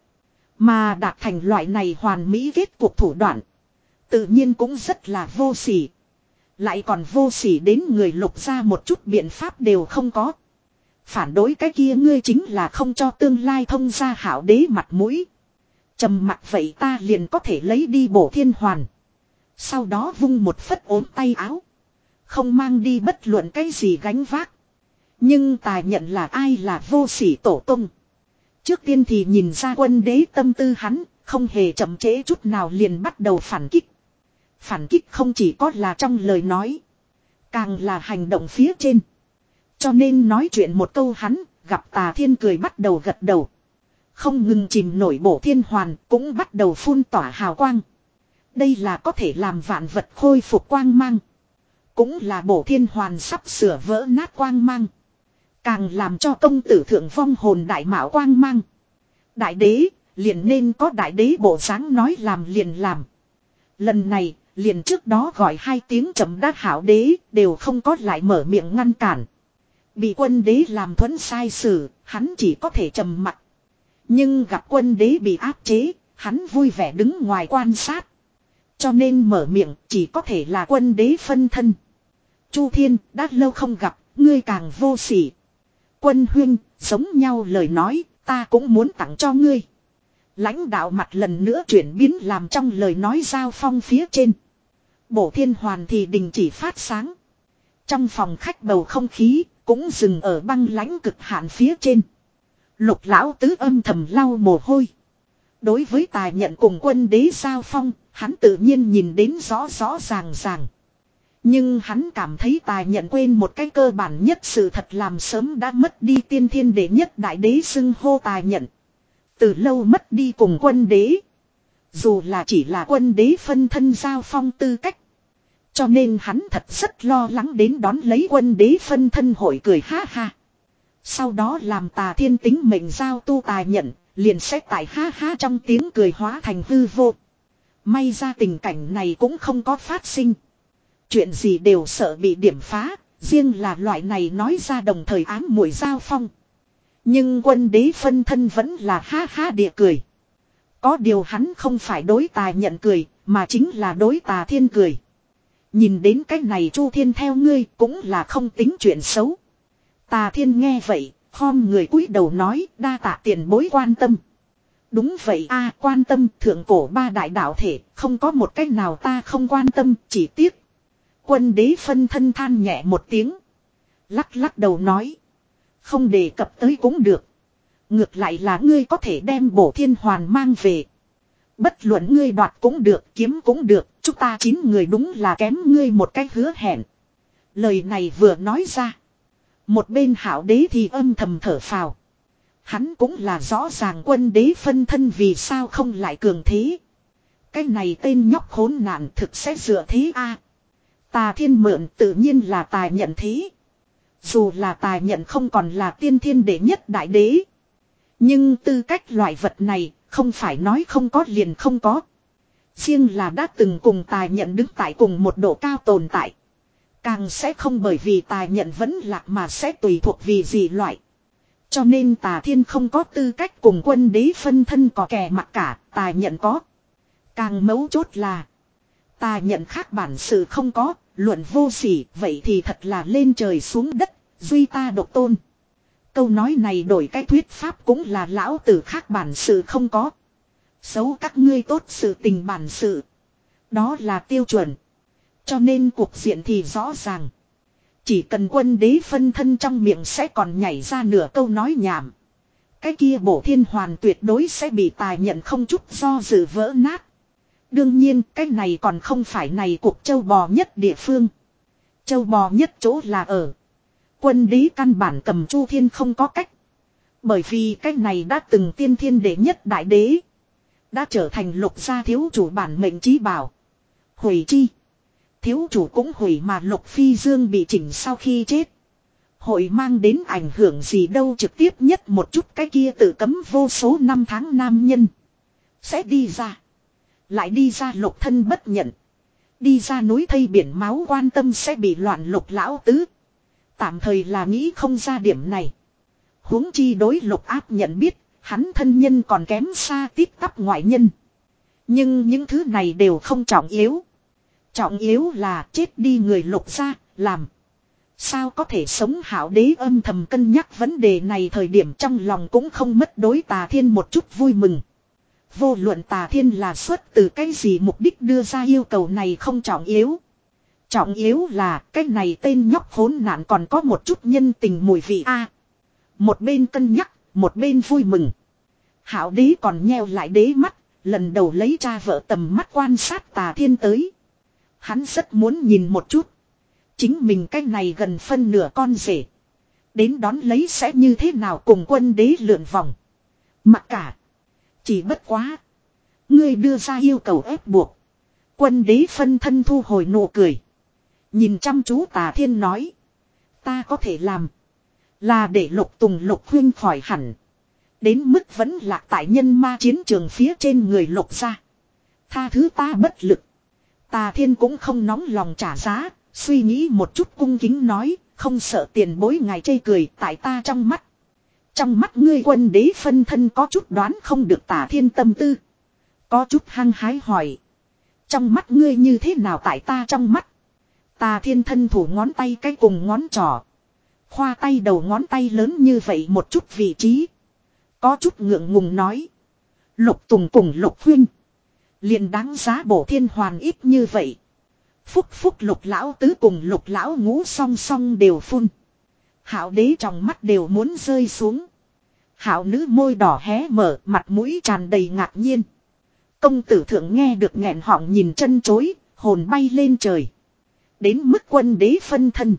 Mà đạt thành loại này hoàn mỹ kết cục thủ đoạn, tự nhiên cũng rất là vô sỉ. Lại còn vô sỉ đến người Lục ra một chút biện pháp đều không có. Phản đối cái kia ngươi chính là không cho tương lai thông gia hảo đế mặt mũi. Trầm mặc vậy ta liền có thể lấy đi bổ thiên hoàn. Sau đó vung một phất ốm tay áo. Không mang đi bất luận cái gì gánh vác. Nhưng Tài Nhận là ai là vô sỉ tổ tung. Trước tiên thì nhìn ra quân đế tâm tư, hắn không hề chậm trễ chút nào liền bắt đầu phản kích. Phản kích không chỉ có là trong lời nói, càng là hành động phía trên. Cho nên nói chuyện một câu hắn gặp Tà Thiên cười bắt đầu gật đầu. Không ngừng chìm nổi bổ thiên hoàn cũng bắt đầu phun tỏa hào quang. Đây là có thể làm vạn vật khôi phục quang mang. Cũng là bổ thiên hoàn sắp sửa vỡ nát quang mang. Càng làm cho công tử thượng vong hồn đại mạo quang mang. Đại đế liền nên có đại đế bộ dáng, nói làm liền làm. Lần này liền trước đó gọi hai tiếng chấm đát hảo đế đều không có lại mở miệng ngăn cản. Bị quân đế làm thuẫn sai sử, hắn chỉ có thể trầm mặc. Nhưng gặp quân đế bị áp chế, hắn vui vẻ đứng ngoài quan sát. Cho nên mở miệng chỉ có thể là quân đế phân thân. Chu Thiên, đã lâu không gặp, ngươi càng vô sỉ. Quân huynh, giống nhau lời nói, ta cũng muốn tặng cho ngươi. Lãnh đạo mặt lần nữa chuyển biến làm trong lời nói giao phong phía trên. Bổ thiên hoàn thì đình chỉ phát sáng. Trong phòng khách bầu không khí cũng dừng ở băng lãnh cực hạn phía trên. Lục lão tứ âm thầm lau mồ hôi. Đối với Tài Nhận cùng quân đế giao phong, hắn tự nhiên nhìn đến rõ rõ ràng ràng. Nhưng hắn cảm thấy Tài Nhận quên một cái cơ bản nhất sự thật, làm sớm đã mất đi tiên thiên đệ nhất đại đế xưng hô Tài Nhận. Từ lâu mất đi cùng quân đế. Dù là chỉ là quân đế phân thân giao phong tư cách. Cho nên hắn thật rất lo lắng đến đón lấy quân đế phân thân hội cười ha ha. Sau đó làm Tà Thiên tính mệnh giao tu Tài Nhận, liền sẽ tại ha ha trong tiếng cười hóa thành hư vô. May ra tình cảnh này cũng không có phát sinh. Chuyện gì đều sợ bị điểm phá, riêng là loại này nói ra đồng thời ám muội giao phong. Nhưng quân đế phân thân vẫn là ha ha địa cười. Có điều hắn không phải đối Tài Nhận cười, mà chính là đối Tà Thiên cười. Nhìn đến cái này Chu Thiên theo ngươi cũng là không tính chuyện xấu. Tà Thiên nghe vậy, khom người cúi đầu nói, đa tạ tiền bối quan tâm. Đúng vậy a, quan tâm, thượng cổ ba đại đạo thể, không có một cách nào ta không quan tâm, chỉ tiếc. Quân đế phân thân than nhẹ một tiếng. Lắc lắc đầu nói. Không đề cập tới cũng được. Ngược lại là ngươi có thể đem bổ thiên hoàn mang về. Bất luận ngươi đoạt cũng được, kiếm cũng được, chúng ta chín người đúng là kém ngươi một cái hứa hẹn. Lời này vừa nói ra. Một bên hảo đế thì âm thầm thở phào. Hắn cũng là rõ ràng quân đế phân thân vì sao không lại cường thế. Cái này tên nhóc khốn nạn thực sẽ dựa thế a. Tà Thiên mượn tự nhiên là Tài Nhận thế. Dù là Tài Nhận không còn là tiên thiên đệ nhất đại đế. Nhưng tư cách loại vật này không phải nói không có liền không có. Riêng là đã từng cùng Tài Nhận đứng tại cùng một độ cao tồn tại. Càng sẽ không bởi vì Tài Nhận vẫn lạc mà sẽ tùy thuộc vì gì loại. Cho nên Tà Thiên không có tư cách cùng quân đế phân thân có kẻ mặc cả, Tài Nhận có. Càng mấu chốt là Tà Nhận khác bản sự không có, luận vô sỉ, vậy thì thật là lên trời xuống đất, duy ta độc tôn. Câu nói này đổi cái thuyết pháp cũng là lão tử khác bản sự không có. Xấu các ngươi tốt sự tình bản sự. Đó là tiêu chuẩn. Cho nên cuộc diện thì rõ ràng. Chỉ cần quân đế phân thân trong miệng sẽ còn nhảy ra nửa câu nói nhảm. Cái kia bổ thiên hoàn tuyệt đối sẽ bị Tài Nhận không chút do dự vỡ nát. Đương nhiên cái này còn không phải này cuộc châu bò nhất địa phương. Châu bò nhất chỗ là ở. Quân đế căn bản cầm Chu Thiên không có cách. Bởi vì cái này đã từng tiên thiên đệ nhất đại đế. Đã trở thành Lục gia thiếu chủ bản mệnh chí bảo. Hủy chi. Thiếu chủ cũng hủy mà Lục Phi Dương bị chỉnh sau khi chết. Hội mang đến ảnh hưởng gì đâu, trực tiếp nhất một chút cái kia tự cấm vô số năm tháng nam nhân. Sẽ đi ra. Lại đi ra Lục thân bất nhận. Đi ra núi thây biển máu quan tâm sẽ bị loạn Lục lão tứ. Tạm thời là nghĩ không ra điểm này. Huống chi đối Lục Áp nhận biết, hắn thân nhân còn kém xa tít tắp ngoại nhân. Nhưng những thứ này đều không trọng yếu. Trọng yếu là chết đi người Lục gia, làm. Sao có thể sống Hạo Đế âm thầm cân nhắc vấn đề này, thời điểm trong lòng cũng không mất đối Tà Thiên một chút vui mừng. Vô luận Tà Thiên là xuất từ cái gì mục đích đưa ra yêu cầu này không trọng yếu. Trọng yếu là cái này tên nhóc khốn nạn còn có một chút nhân tình mùi vị a. Một bên cân nhắc, một bên vui mừng. Hạo Đế còn nheo lại đế mắt, lần đầu lấy cha vợ tầm mắt quan sát Tà Thiên tới. Hắn rất muốn nhìn một chút. Chính mình cái này gần phân nửa con rể. Đến đón lấy sẽ như thế nào cùng quân đế lượn vòng. Mặc cả. Chỉ bất quá. Ngươi đưa ra yêu cầu ép buộc. Quân đế phân thân thu hồi nụ cười. Nhìn chăm chú Tà Thiên nói. Ta có thể làm. Là để Lục Tùng Lục Huynh khỏi hẳn. Đến mức vẫn lạc tại nhân ma chiến trường phía trên người Lục gia. Tha thứ ta bất lực. Tà Thiên cũng không nóng lòng trả giá. Suy nghĩ một chút cung kính nói. Không sợ tiền bối ngài chê cười tại ta trong mắt. Trong mắt ngươi quân đế phân thân có chút đoán không được Tà Thiên tâm tư. Có chút hăng hái hỏi. Trong mắt ngươi như thế nào tại ta trong mắt. Tà Thiên thân thủ ngón tay cái cùng ngón trỏ. Khoa tay đầu ngón tay lớn như vậy một chút vị trí. Có chút ngượng ngùng nói. Lục Tùng cùng Lục Huynh. Liền đáng giá bổ thiên hoàn ít như vậy. Phúc phúc Lục lão tứ cùng Lục lão ngũ song song đều phun. Hạo Đế trong mắt đều muốn rơi xuống. Hạo nữ môi đỏ hé mở, mặt mũi tràn đầy ngạc nhiên. Công tử thượng nghe được nghẹn họng nhìn chân chối, hồn bay lên trời. Đến mức quân đế phân thân.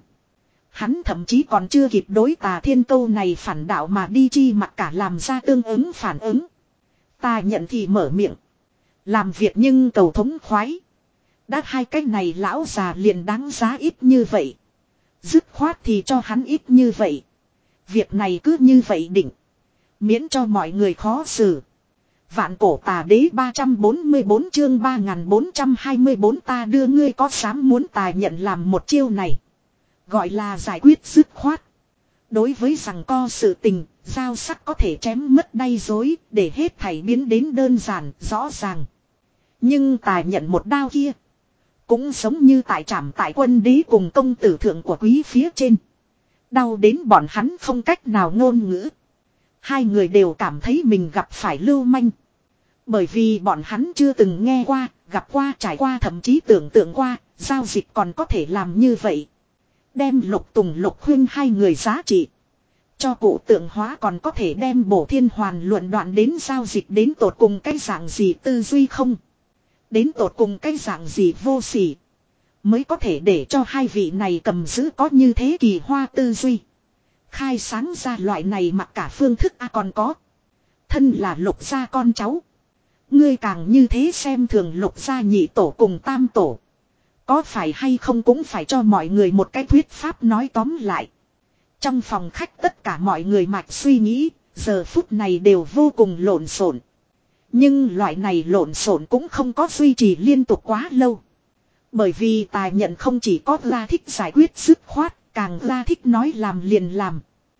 Hắn thậm chí còn chưa kịp đối Tà Thiên câu này phản đạo mà đi chi mặc cả làm ra tương ứng phản ứng. Ta nhận thì mở miệng. Làm việc nhưng cầu thống khoái. Đã hai cái này lão già liền đáng giá ít như vậy. Dứt khoát thì cho hắn ít như vậy. Việc này cứ như vậy định. Miễn cho mọi người khó xử. Vạn cổ Tà Đế ba trăm bốn mươi bốn chương ba nghìn bốn trăm hai mươi bốn ta đưa ngươi có dám muốn ta nhận làm một chiêu này. Gọi là giải quyết dứt khoát. Đối với rằng co sự tình, dao sắc có thể chém mất đay dối, để hết thảy biến đến đơn giản, rõ ràng. Nhưng ta nhận một đao kia. Cũng giống như tại trảm tại quân đế cùng công tử thượng của quý phía trên. Đau đến bọn hắn không cách nào ngôn ngữ. Hai người đều cảm thấy mình gặp phải lưu manh. Bởi vì bọn hắn chưa từng nghe qua, gặp qua, trải qua, thậm chí tưởng tượng qua, giao dịch còn có thể làm như vậy. Đem Lục Tùng Lục Huynh hai người giá trị. Cho cụ tượng hóa còn có thể đem bổ thiên hoàn luận đoạn đến giao dịch đến tột cùng cái dạng gì tư duy không. Đến tột cùng cái dạng gì vô sỉ. Mới có thể để cho hai vị này cầm giữ có như thế kỳ hoa tư duy. Khai sáng ra loại này mặc cả phương thức a à còn có. Thân là Lục gia con cháu. Ngươi càng như thế xem thường Lục gia nhị tổ cùng tam tổ. Có phải hay không cũng phải cho mọi người một cái thuyết pháp nói tóm lại. Trong phòng khách tất cả mọi người mạch suy nghĩ, giờ phút này đều vô cùng lộn xộn. Nhưng loại này lộn xộn cũng không có duy trì liên tục quá lâu. Bởi vì tài nhận không chỉ có ra thích giải quyết dứt khoát, càng ra thích nói làm liền làm.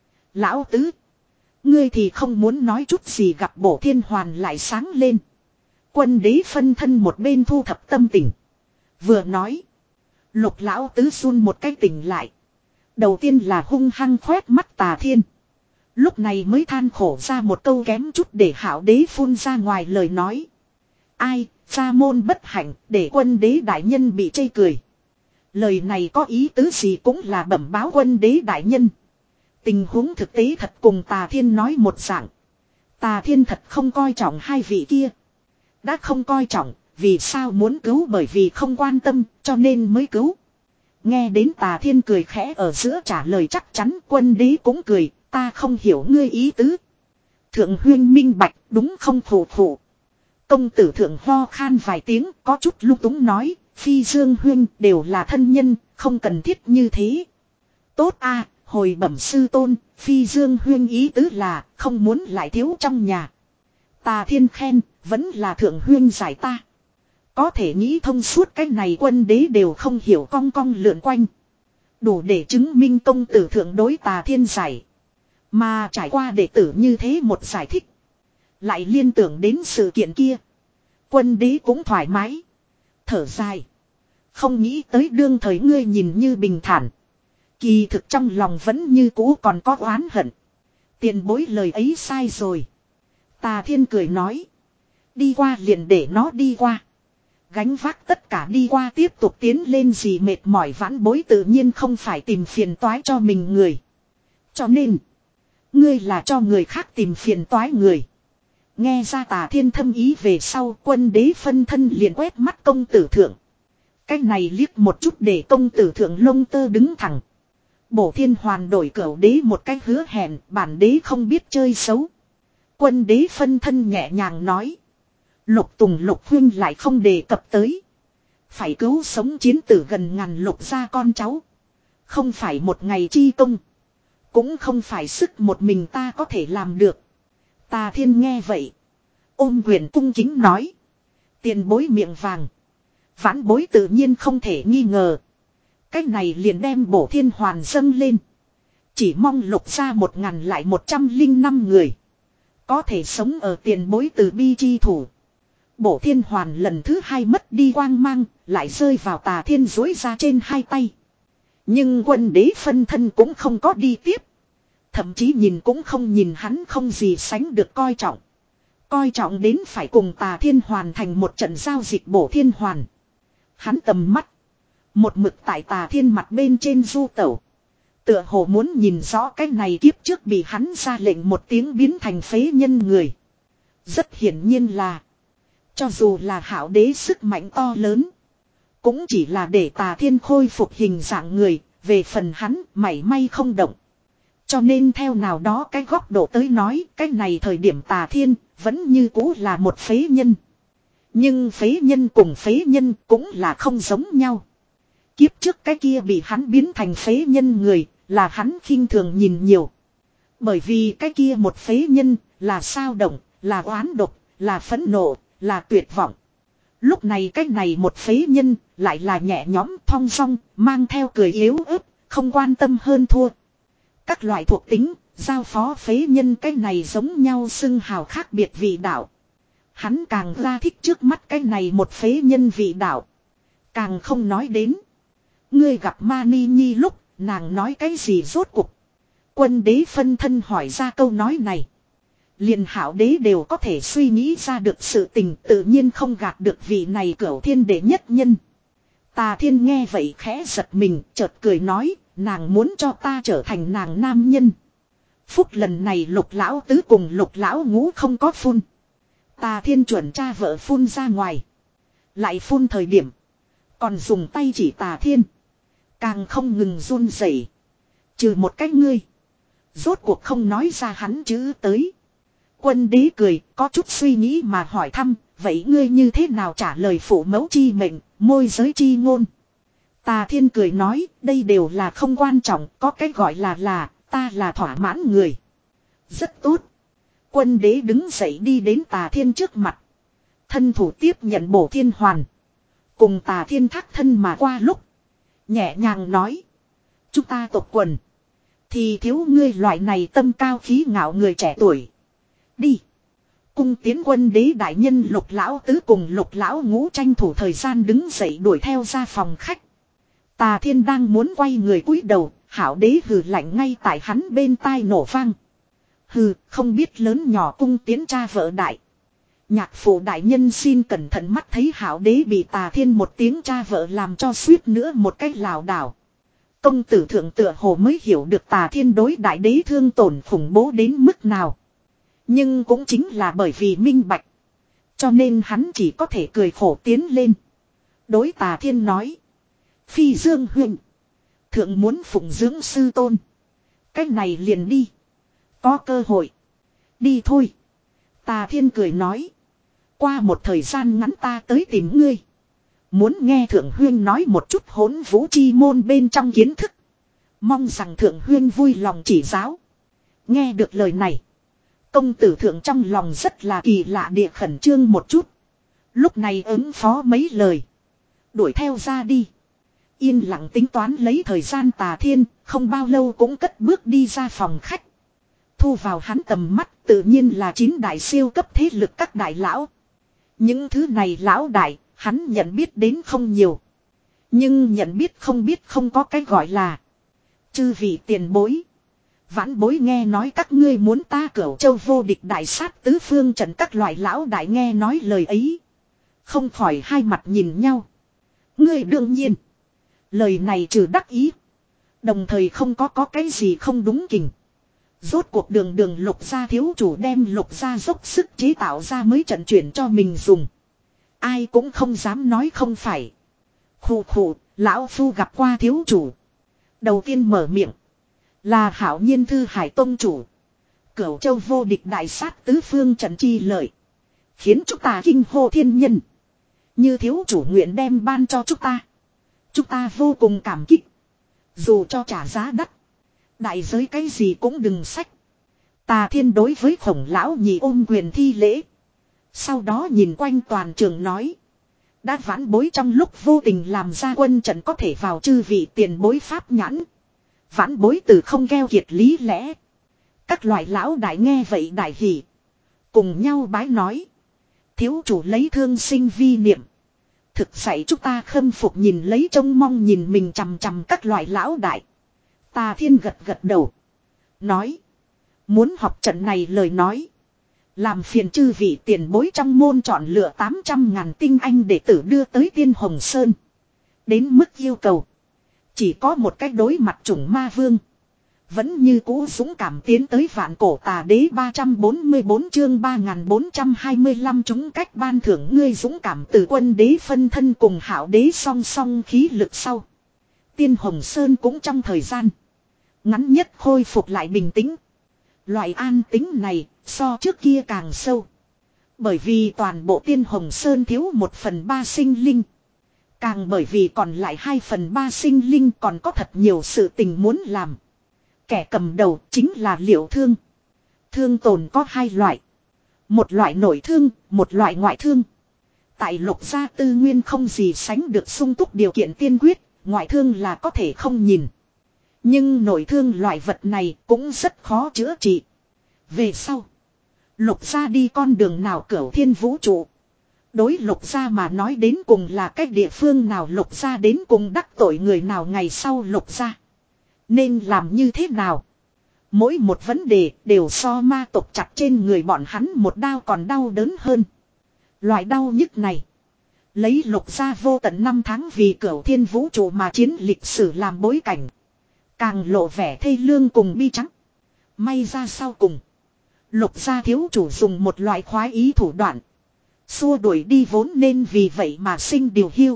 Lão tứ, ngươi thì không muốn nói chút gì gặp bổ thiên hoàn lại sáng lên. Quân đế phân thân một bên thu thập tâm tình. Vừa nói. Lục lão tứ run một cái tỉnh lại. Đầu tiên là hung hăng khoét mắt Tà Thiên. Lúc này mới than khổ ra một câu kém chút để Hạo Đế phun ra ngoài lời nói. Ai, gia môn bất hạnh, để quân đế đại nhân bị chê cười. Lời này có ý tứ gì cũng là bẩm báo quân đế đại nhân. Tình huống thực tế thật cùng Tà Thiên nói một dạng. Tà Thiên thật không coi trọng hai vị kia. Đã không coi trọng. Vì sao muốn cứu, bởi vì không quan tâm cho nên mới cứu. Nghe đến Tà Thiên cười khẽ ở giữa trả lời chắc chắn, quân đế cũng cười. Ta không hiểu ngươi ý tứ. Thượng huyên minh bạch đúng không phụ phụ. Công tử thượng ho khan vài tiếng có chút lung túng nói. Phi Dương huyên đều là thân nhân, không cần thiết như thế. Tốt a, Hồi bẩm sư tôn, Phi Dương huyên ý tứ là không muốn lại thiếu trong nhà. Tà Thiên khen, vẫn là thượng huyên giải ta. Có thể nghĩ thông suốt cái này quân đế đều không hiểu cong cong lượn quanh. Đủ để chứng minh công tử thượng đối Tà Thiên giải. Mà trải qua đệ tử như thế một giải thích. Lại liên tưởng đến sự kiện kia. Quân đế cũng thoải mái. Thở dài. Không nghĩ tới đương thời ngươi nhìn như bình thản. Kỳ thực trong lòng vẫn như cũ còn có oán hận. Tiền bối lời ấy sai rồi. Tà Thiên cười nói. Đi qua liền để nó đi qua. Gánh vác tất cả đi qua tiếp tục tiến lên gì mệt mỏi vãn bối tự nhiên không phải tìm phiền toái cho mình người. Cho nên. Ngươi là cho người khác tìm phiền toái người. Nghe ra Tà Thiên thâm ý về sau quân đế phân thân liền quét mắt công tử thượng. Cái này liếc một chút để công tử thượng lông tơ đứng thẳng. Bổ Thiên Hoàn đổi cửu đế một cách hứa hẹn, bản đế không biết chơi xấu. Quân đế phân thân nhẹ nhàng nói. Lục Tùng Lục huynh lại không đề cập tới. Phải cứu sống chiến tử gần ngàn lục gia con cháu. Không phải một ngày chi công. Cũng không phải sức một mình ta có thể làm được. Tà Thiên nghe vậy. Ôm quyền cung kính nói. Tiền bối miệng vàng. Vãn bối tự nhiên không thể nghi ngờ. Cách này liền đem Bổ Thiên Hoàn dâng lên. Chỉ mong lục ra một ngàn lại một trăm linh năm người. Có thể sống ở tiền bối từ bi chi thủ. Bổ Thiên Hoàn lần thứ hai mất đi quang mang. Lại rơi vào Tà Thiên dối ra trên hai tay. Nhưng quân đế phân thân cũng không có đi tiếp. Thậm chí nhìn cũng không nhìn hắn không gì sánh được coi trọng. Coi trọng đến phải cùng Tà Thiên hoàn thành một trận giao dịch Bổ Thiên Hoàn. Hắn tầm mắt. Một mực tại Tà Thiên mặt bên trên du tẩu. Tựa hồ muốn nhìn rõ cái này kiếp trước bị hắn ra lệnh một tiếng biến thành phế nhân người. Rất hiển nhiên là. Cho dù là hảo đế sức mạnh to lớn. Cũng chỉ là để Tà Thiên khôi phục hình dạng người. Về phần hắn mảy may không động. Cho nên theo nào đó cái góc độ tới nói. Cái này thời điểm Tà Thiên vẫn như cũ là một phế nhân. Nhưng phế nhân cùng phế nhân cũng là không giống nhau. Kiếp trước cái kia bị hắn biến thành phế nhân người là hắn khinh thường nhìn nhiều. Bởi vì cái kia một phế nhân là sao động, là oán độc, là phẫn nộ, là tuyệt vọng. Lúc này cái này một phế nhân lại là nhẹ nhõm thong dong, mang theo cười yếu ớt, không quan tâm hơn thua. Các loại thuộc tính, giao phó phế nhân cái này giống nhau xưng hào khác biệt vị đạo. Hắn càng ra thích trước mắt cái này một phế nhân vị đạo. Càng không nói đến. Ngươi gặp Mani Nhi lúc, nàng nói cái gì rốt cuộc. Quân đế phân thân hỏi ra câu nói này. Liền hảo đế đều có thể suy nghĩ ra được sự tình tự nhiên không gạt được vị này cửu thiên đệ nhất nhân. Tà Thiên nghe vậy khẽ giật mình, chợt cười nói, nàng muốn cho ta trở thành nàng nam nhân. Phúc lần này Lục lão tứ cùng Lục lão ngũ không có phun. Tà Thiên chuẩn cha vợ phun ra ngoài. Lại phun thời điểm. Còn dùng tay chỉ Tà Thiên. Càng không ngừng run rẩy. Trừ một cách ngươi. Rốt cuộc không nói ra hắn chữ tới. Quân đế cười, có chút suy nghĩ mà hỏi thăm. Vậy ngươi như thế nào trả lời phụ mẫu chi mệnh, môi giới chi ngôn. Tà Thiên cười nói, đây đều là không quan trọng. Có cái gọi là là, ta là thỏa mãn người. Rất tốt. Quân đế đứng dậy đi đến Tà Thiên trước mặt. Thân thủ tiếp nhận Bổ Thiên Hoàn. Cùng Tà Thiên thác thân mà qua lúc. Nhẹ nhàng nói. Chúng ta tộc quần. Thì thiếu ngươi loại này tâm cao khí ngạo người trẻ tuổi. Đi. Cung tiến quân đế đại nhân Lục lão tứ cùng Lục lão ngũ tranh thủ thời gian đứng dậy đuổi theo ra phòng khách. Tà Thiên đang muốn quay người cúi đầu. Hảo đế hừ lạnh ngay tại hắn bên tai nổ vang. Hừ, không biết lớn nhỏ cung tiến cha vợ đại. Nhạc phụ đại nhân xin cẩn thận mắt thấy hảo đế bị Tà Thiên một tiếng cha vợ làm cho suýt nữa một cách lảo đảo. Công tử thượng tựa hồ mới hiểu được Tà Thiên đối đại đế thương tổn khủng bố đến mức nào. Nhưng cũng chính là bởi vì minh bạch. Cho nên hắn chỉ có thể cười khổ tiến lên. Đối Tà Thiên nói. Phi Dương huynh. Thượng muốn phụng dưỡng sư tôn. Cách này liền đi. Có cơ hội. Đi thôi. Tà Thiên cười nói. Qua một thời gian ngắn ta tới tìm ngươi. Muốn nghe thượng huyên nói một chút hỗn vũ chi môn bên trong kiến thức. Mong rằng thượng huyên vui lòng chỉ giáo. Nghe được lời này. Công tử thượng trong lòng rất là kỳ lạ địa khẩn trương một chút. Lúc này ứng phó mấy lời. Đuổi theo ra đi. Yên lặng tính toán lấy thời gian Tà Thiên, không bao lâu cũng cất bước đi ra phòng khách. Thu vào hắn tầm mắt tự nhiên là chín đại siêu cấp thế lực các đại lão. Những thứ này lão đại, hắn nhận biết đến không nhiều. Nhưng nhận biết không biết không có cái gọi là. Chư vị tiền bối. Vãn bối nghe nói các ngươi muốn ta Cửu Châu vô địch đại sát tứ phương trận, các loại lão đại nghe nói lời ấy. Không khỏi hai mặt nhìn nhau. Ngươi đương nhiên. Lời này trừ đắc ý. Đồng thời không có có cái gì không đúng kình. Rốt cuộc đường đường Lục gia thiếu chủ đem Lục gia dốc sức chế tạo ra mới trận chuyển cho mình dùng. Ai cũng không dám nói không phải. Khù khù, lão phu gặp qua thiếu chủ. Đầu tiên mở miệng. Là Hạo Nhiên Thư Hải Tông chủ. Cửu Châu vô địch đại sát tứ phương trận chi lợi. Khiến chúng ta kinh hô thiên nhân. Như thiếu chủ nguyện đem ban cho chúng ta. Chúng ta vô cùng cảm kích. Dù cho trả giá đắt. Đại giới cái gì cũng đừng sách. Tà Thiên đối với Khổng lão nhị ôm quyền thi lễ. Sau đó nhìn quanh toàn trường nói. Đã vãn bối trong lúc vô tình làm ra quân trận có thể vào chư vị tiền bối pháp nhãn. Vãn bối từ không keo kiệt lý lẽ. Các loại lão đại nghe vậy đại hỉ. Cùng nhau bái nói. Thiếu chủ lấy thương sinh vi niệm. Thực dạy chúng ta khâm phục nhìn lấy trông mong nhìn mình chằm chằm các loại lão đại. Tà Thiên gật gật đầu. Nói. Muốn học trận này lời nói. Làm phiền chư vị tiền bối trong môn chọn lựa tám trăm ngàn tinh anh đệ tử đưa tới Tiên Hồng Sơn. Đến mức yêu cầu. Chỉ có một cách đối mặt chủng ma vương. Vẫn như cũ dũng cảm tiến tới vạn cổ tà đế ba trăm bốn mươi bốn chương ba nghìn bốn trăm hai mươi lăm chúng cách ban thưởng ngươi dũng cảm từ quân đế phân thân cùng hảo đế song song khí lực sau. Tiên Hồng Sơn cũng trong thời gian ngắn nhất khôi phục lại bình tĩnh. Loại an tĩnh này so trước kia càng sâu. Bởi vì toàn bộ Tiên Hồng Sơn thiếu một phần ba sinh linh. Càng bởi vì còn lại hai phần ba sinh linh còn có thật nhiều sự tình muốn làm. Kẻ cầm đầu chính là Liệu Thương. Thương tồn có hai loại. Một loại nội thương, một loại ngoại thương. Tại Lục gia tư nguyên không gì sánh được sung túc điều kiện tiên quyết, ngoại thương là có thể không nhìn. Nhưng nội thương loại vật này cũng rất khó chữa trị. Về sau, Lục gia đi con đường nào cửu thiên vũ trụ. Đối Lục gia mà nói đến cùng là cách địa phương nào Lục gia đến cùng đắc tội người nào ngày sau Lục gia. Nên làm như thế nào? Mỗi một vấn đề đều so ma tộc chặt trên người bọn hắn một đao còn đau đớn hơn. Loại đau nhức này. Lấy Lục gia vô tận năm tháng vì cửu thiên vũ trụ mà chiến lịch sử làm bối cảnh. Càng lộ vẻ thê lương cùng bi trắng. May ra sau cùng. Lục gia thiếu chủ dùng một loại khoái ý thủ đoạn. Xua đuổi đi vốn nên vì vậy mà sinh điều hiu.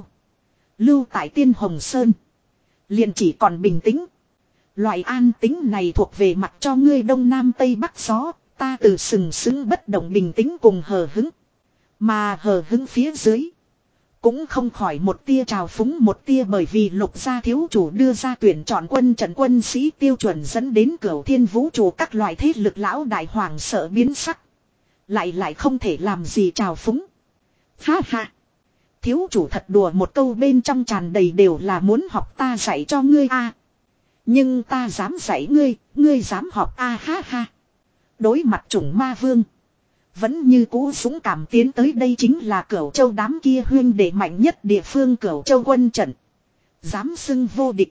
Lưu tại Tiên Hồng Sơn. Liền chỉ còn bình tĩnh. Loại an tính này thuộc về mặt cho ngươi đông nam tây bắc gió. Ta từ sừng sững bất động bình tĩnh cùng hờ hứng. Mà hờ hứng phía dưới. Cũng không khỏi một tia trào phúng một tia bởi vì Lục gia thiếu chủ đưa ra tuyển chọn quân trận quân sĩ tiêu chuẩn dẫn đến cửu thiên vũ trụ các loại thế lực lão đại hoàng sợ biến sắc. Lại lại không thể làm gì trào phúng. Ha ha. Thiếu chủ thật đùa một câu bên trong tràn đầy đều là muốn học ta dạy cho ngươi a. Nhưng ta dám dạy ngươi, ngươi dám học a ha ha. Đối mặt chủng ma vương. Vẫn như cũ dũng cảm tiến tới đây chính là Cửu Châu đám kia huyên đệ mạnh nhất địa phương Cửu Châu quân trận. Dám xưng vô địch.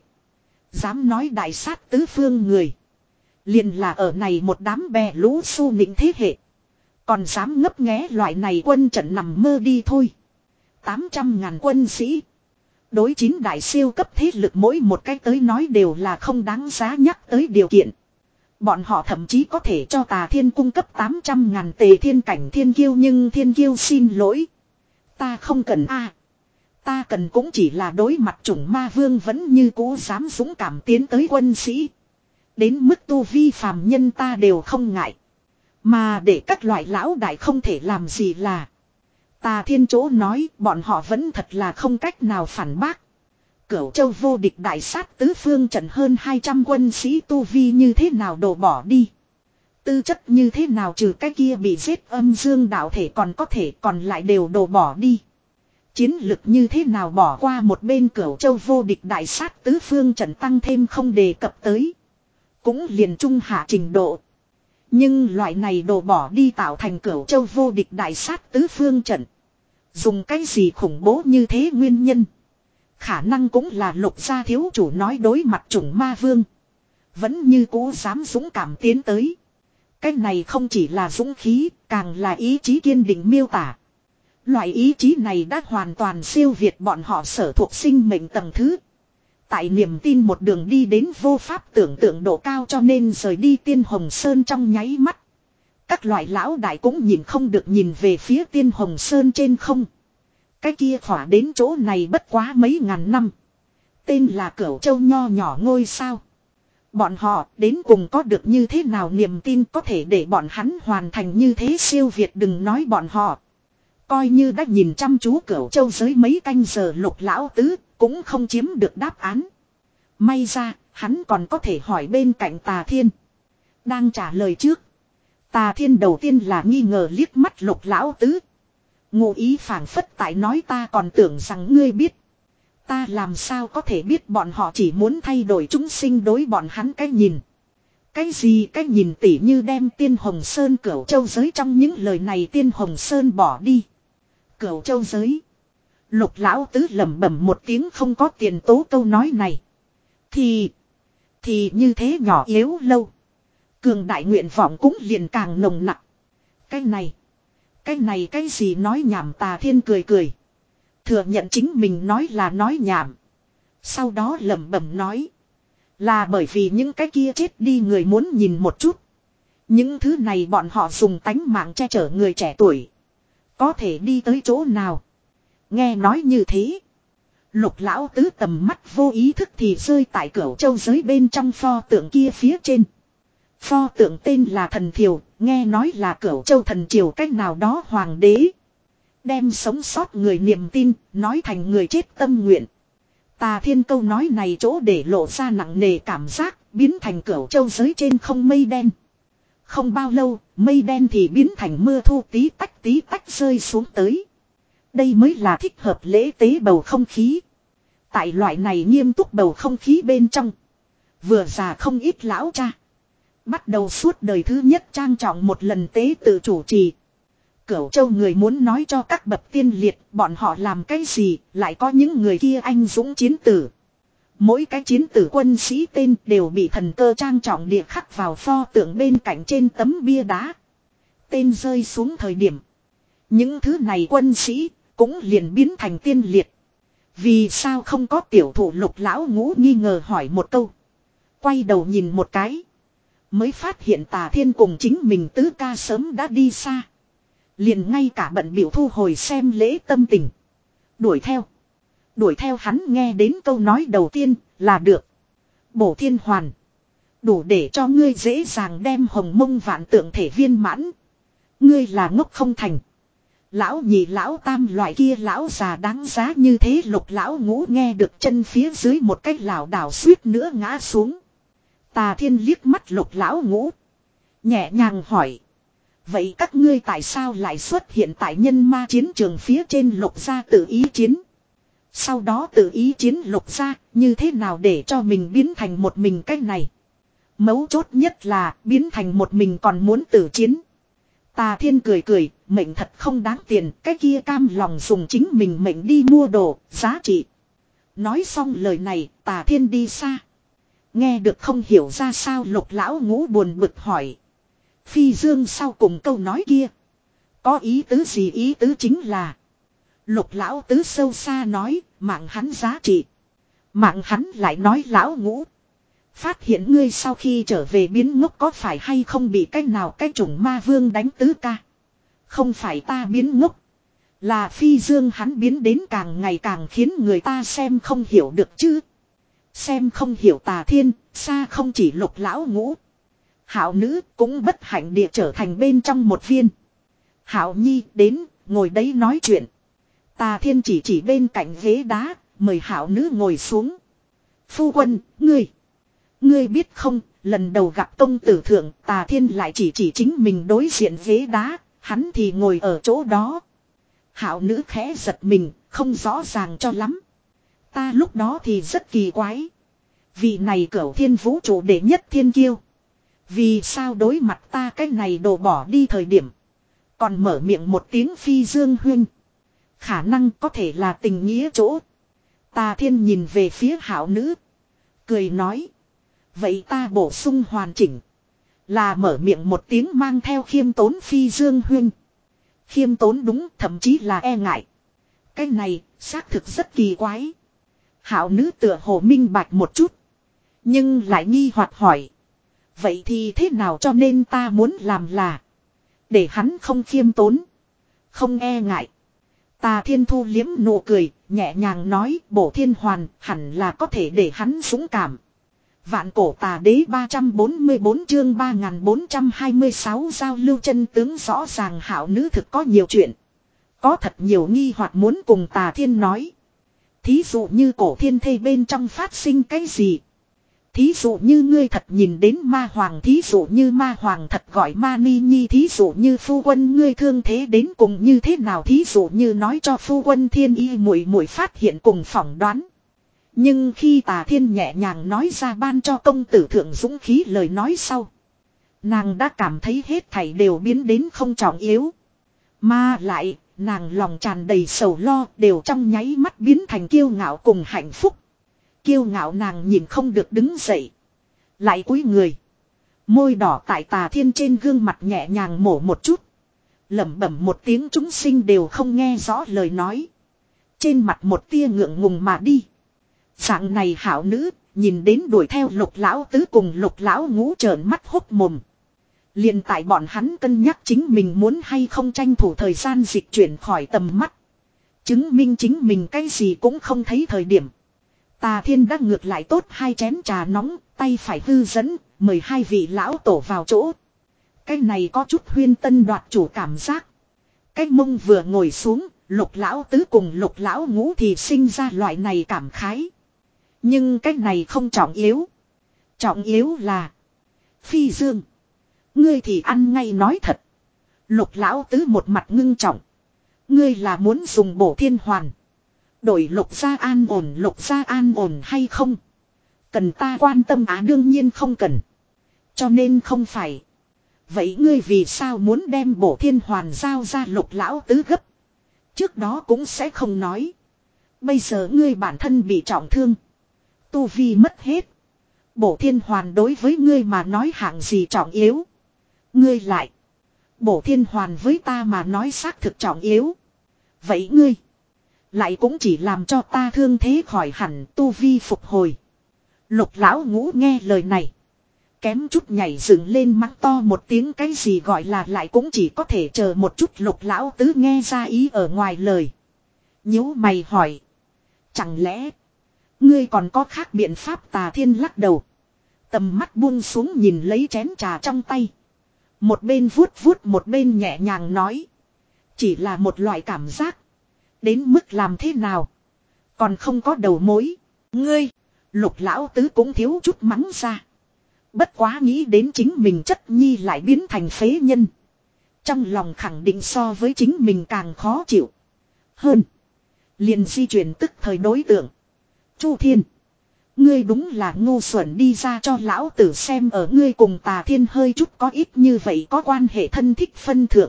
Dám nói đại sát tứ phương người. Liền là ở này một đám bè lũ su nịnh thế hệ. Còn dám ngấp nghé loại này quân trận nằm mơ đi thôi. tám trăm ngàn quân sĩ. Đối chín đại siêu cấp thế lực mỗi một cách tới nói đều là không đáng giá nhắc tới điều kiện. Bọn họ thậm chí có thể cho Tà Thiên cung cấp tám trăm ngàn tề thiên cảnh thiên kiêu nhưng thiên kiêu xin lỗi. Ta không cần a. Ta cần cũng chỉ là đối mặt chủng ma vương vẫn như cũ dám dũng cảm tiến tới quân sĩ. Đến mức tu vi phàm nhân ta đều không ngại. Mà để các loại lão đại không thể làm gì là. Tà Thiên chỗ nói bọn họ vẫn thật là không cách nào phản bác. Cửu Châu vô địch đại sát tứ phương trận hơn hai trăm quân sĩ tu vi như thế nào đổ bỏ đi. Tư chất như thế nào trừ cái kia bị giết âm dương đạo thể còn có thể còn lại đều đổ bỏ đi. Chiến lực như thế nào bỏ qua một bên Cửu Châu vô địch đại sát tứ phương trận tăng thêm không đề cập tới. Cũng liền trung hạ trình độ. Nhưng loại này đổ bỏ đi tạo thành Cửu Châu vô địch đại sát tứ phương trận. Dùng cái gì khủng bố như thế nguyên nhân. Khả năng cũng là Lục gia thiếu chủ nói đối mặt chủng ma vương. Vẫn như cũ dám dũng cảm tiến tới. Cái này không chỉ là dũng khí, càng là ý chí kiên định miêu tả. Loại ý chí này đã hoàn toàn siêu việt bọn họ sở thuộc sinh mệnh tầng thứ. Tại niềm tin một đường đi đến vô pháp tưởng tượng độ cao cho nên rời đi Tiên Hồng Sơn trong nháy mắt. Các loại lão đại cũng nhìn không được nhìn về phía Tiên Hồng Sơn trên không. Cái kia khỏa đến chỗ này bất quá mấy ngàn năm. Tên là Cửu Châu nho nhỏ ngôi sao. Bọn họ đến cùng có được như thế nào niềm tin có thể để bọn hắn hoàn thành như thế siêu việt đừng nói bọn họ. Coi như đã nhìn chăm chú Cửu Châu giới mấy canh giờ Lục lão tứ cũng không chiếm được đáp án. May ra hắn còn có thể hỏi bên cạnh Tà Thiên. Đang trả lời trước. Tà Thiên đầu tiên là nghi ngờ liếc mắt Lục lão tứ. Ngụ ý phảng phất tại nói ta còn tưởng rằng ngươi biết. Ta làm sao có thể biết bọn họ chỉ muốn thay đổi chúng sinh đối bọn hắn cái nhìn. Cái gì cái nhìn tỉ như đem Tiên Hồng Sơn Cửu Châu giới trong những lời này Tiên Hồng Sơn bỏ đi. Cửu Châu giới. Lục lão tứ lẩm bẩm một tiếng không có tiền tố câu nói này. Thì. Thì như thế nhỏ yếu lâu. Cường đại nguyện vọng cũng liền càng nồng nặng. Cái này. Cái này cái gì nói nhảm Tà Thiên cười cười. Thừa nhận chính mình nói là nói nhảm. Sau đó lẩm bẩm nói. Là bởi vì những cái kia chết đi người muốn nhìn một chút. Những thứ này bọn họ dùng tánh mạng che chở người trẻ tuổi. Có thể đi tới chỗ nào. Nghe nói như thế. Lục lão tứ tầm mắt vô ý thức thì rơi tại Cửu Châu giới bên trong pho tượng kia phía trên. Pho tượng tên là Thần Thiều. Nghe nói là Cửu Châu thần triều cách nào đó hoàng đế. Đem sống sót người niềm tin, nói thành người chết tâm nguyện. Tà Thiên câu nói này chỗ để lộ ra nặng nề cảm giác, biến thành Cửu Châu giới trên không mây đen. Không bao lâu, mây đen thì biến thành mưa thu tí tách tí tách rơi xuống tới. Đây mới là thích hợp lễ tế bầu không khí. Tại loại này nghiêm túc bầu không khí bên trong. Vừa già không ít lão cha. Bắt đầu suốt đời thứ nhất trang trọng một lần tế tự chủ trì. Cửu Châu người muốn nói cho các bậc tiên liệt bọn họ làm cái gì, lại có những người kia anh dũng chiến tử. Mỗi cái chiến tử quân sĩ tên đều bị thần cơ trang trọng địa khắc vào pho tượng bên cạnh trên tấm bia đá. Tên rơi xuống thời điểm. Những thứ này quân sĩ cũng liền biến thành tiên liệt. Vì sao không có tiểu thủ Lục lão ngũ nghi ngờ hỏi một câu. Quay đầu nhìn một cái. Mới phát hiện Tà Thiên cùng chính mình tứ ca sớm đã đi xa. Liền ngay cả bận biểu thu hồi xem lễ tâm tình. Đuổi theo. Đuổi theo hắn nghe đến câu nói đầu tiên là được. Bổ thiên hoàn. Đủ để cho ngươi dễ dàng đem hồng mông vạn tượng thể viên mãn. Ngươi là ngốc không thành. Lão nhị lão tam loại kia lão già đáng giá như thế Lục lão ngũ nghe được chân phía dưới một cách lảo đảo suýt nữa ngã xuống. Tà Thiên liếc mắt Lục lão ngũ. Nhẹ nhàng hỏi. Vậy các ngươi tại sao lại xuất hiện tại nhân ma chiến trường phía trên Lục gia tự ý chiến? Sau đó tự ý chiến Lục gia như thế nào để cho mình biến thành một mình cách này? Mấu chốt nhất là biến thành một mình còn muốn tự chiến. Tà Thiên cười cười, mệnh thật không đáng tiền, cái kia cam lòng dùng chính mình mệnh đi mua đồ, giá trị. Nói xong lời này, Tà Thiên đi xa. Nghe được không hiểu ra sao Lục lão ngũ buồn bực hỏi. Phi Dương sau cùng câu nói kia. Có ý tứ gì ý tứ chính là. Lục lão tứ sâu xa nói, mạng hắn giá trị. Mạng hắn lại nói lão ngũ. Phát hiện ngươi sau khi trở về biến ngốc có phải hay không bị cách nào cái chủng ma vương đánh tứ ca. Không phải ta biến ngốc. Là Phi Dương hắn biến đến càng ngày càng khiến người ta xem không hiểu được chứ. Xem không hiểu Tà Thiên, xa không chỉ Lục lão ngũ. Hạo nữ cũng bất hạnh địa trở thành bên trong một viên. Hạo Nhi đến, ngồi đấy nói chuyện. Tà Thiên chỉ chỉ bên cạnh ghế đá, mời Hạo Nữ ngồi xuống. Phu quân, ngươi. Ngươi biết không, lần đầu gặp công tử thượng, Tà Thiên lại chỉ chỉ chính mình đối diện ghế đá, hắn thì ngồi ở chỗ đó. Hạo Nữ khẽ giật mình, không rõ ràng cho lắm. Ta lúc đó thì rất kỳ quái. Vị này cửu thiên vũ trụ đệ nhất thiên kiêu. Vì sao đối mặt ta cái này đổ bỏ đi thời điểm. Còn mở miệng một tiếng phi dương huyên. Khả năng có thể là tình nghĩa chỗ. Tà Thiên nhìn về phía Hạo Nữ. Cười nói. Vậy ta bổ sung hoàn chỉnh. Là mở miệng một tiếng mang theo khiêm tốn phi dương huyên. Khiêm tốn đúng, thậm chí là e ngại. Cái này xác thực rất kỳ quái. Hạo Nữ tựa hồ minh bạch một chút. Nhưng lại nghi hoặc hỏi. Vậy thì thế nào cho nên ta muốn làm là. Để hắn không khiêm tốn. Không e ngại. Tà Thiên thu liếm nụ cười. Nhẹ nhàng nói bổ thiên hoàn hẳn là có thể để hắn dũng cảm. Vạn cổ tà đế ba trăm bốn mươi bốn chương ba nghìn bốn trăm hai mươi sáu giao lưu chân tướng rõ ràng. Hạo Nữ thực có nhiều chuyện. Có thật nhiều nghi hoặc muốn cùng Tà Thiên nói. Thí dụ như cổ thiên thê bên trong phát sinh cái gì. Thí dụ như ngươi thật nhìn đến ma hoàng. Thí dụ như ma hoàng thật gọi ma ni nhi. Thí dụ như phu quân ngươi thương thế đến cùng như thế nào. Thí dụ như nói cho phu quân thiên y muội muội phát hiện cùng phỏng đoán. Nhưng khi Tà Thiên nhẹ nhàng nói ra ban cho công tử thượng dũng khí lời nói sau. Nàng đã cảm thấy hết thảy đều biến đến không trọng yếu. Mà lại, nàng lòng tràn đầy sầu lo đều trong nháy mắt biến thành kiêu ngạo cùng hạnh phúc. Kiêu ngạo nàng nhìn không được đứng dậy. Lại cúi người. Môi đỏ tại Tà Thiên trên gương mặt nhẹ nhàng mổ một chút. Lẩm bẩm một tiếng chúng sinh đều không nghe rõ lời nói. Trên mặt một tia ngượng ngùng mà đi. Dạng này Hạo Nữ, nhìn đến đuổi theo Lục lão tứ cùng Lục lão ngũ trợn mắt hốc mồm. Liền tại bọn hắn cân nhắc chính mình muốn hay không tranh thủ thời gian dịch chuyển khỏi tầm mắt. Chứng minh chính mình cái gì cũng không thấy thời điểm. Tà Thiên đã ngược lại tốt hai chén trà nóng, tay phải hư dẫn, mời hai vị lão tổ vào chỗ. Cái này có chút huyên tân đoạt chủ cảm giác. Cái mông vừa ngồi xuống, Lục lão tứ cùng Lục lão ngũ thì sinh ra loại này cảm khái. Nhưng cái này không trọng yếu. Trọng yếu là Phi Dương, ngươi thì ăn ngay nói thật. Lục lão tứ một mặt ngưng trọng. Ngươi là muốn dùng bổ thiên hoàn đổi Lục gia an ổn. Lục gia an ổn hay không cần ta quan tâm á? Đương nhiên không cần. Cho nên không phải. Vậy ngươi vì sao muốn đem bổ thiên hoàn giao ra? Lục lão tứ gấp. Trước đó cũng sẽ không nói. Bây giờ ngươi bản thân bị trọng thương, tu vi mất hết. Bổ thiên hoàn đối với ngươi mà nói hạng gì trọng yếu. Ngươi lại. Bổ thiên hoàn với ta mà nói xác thực trọng yếu. Vậy ngươi lại cũng chỉ làm cho ta thương thế khỏi hẳn, tu vi phục hồi. Lục lão ngũ nghe lời này, kém chút nhảy dựng lên mắng to một tiếng. Cái gì gọi là lại cũng chỉ có thể chờ một chút. Lục lão tứ nghe ra ý ở ngoài lời, nhíu mày hỏi. Chẳng lẽ ngươi còn có khác biện pháp? Tà Thiên lắc đầu, tầm mắt buông xuống nhìn lấy chén trà trong tay. Một bên vuốt vuốt một bên nhẹ nhàng nói. Chỉ là một loại cảm giác. Đến mức làm thế nào còn không có đầu mối. Ngươi. Lục lão tứ cũng thiếu chút mắng ra. Bất quá nghĩ đến chính mình chất nhi lại biến thành phế nhân, trong lòng khẳng định so với chính mình càng khó chịu hơn. Liền di chuyển tức thời đối tượng. Chu Thiên, ngươi đúng là ngu xuẩn, đi ra cho lão tử xem. Ở ngươi cùng Tà Thiên hơi chút có ít như vậy có quan hệ thân thích phân thượng,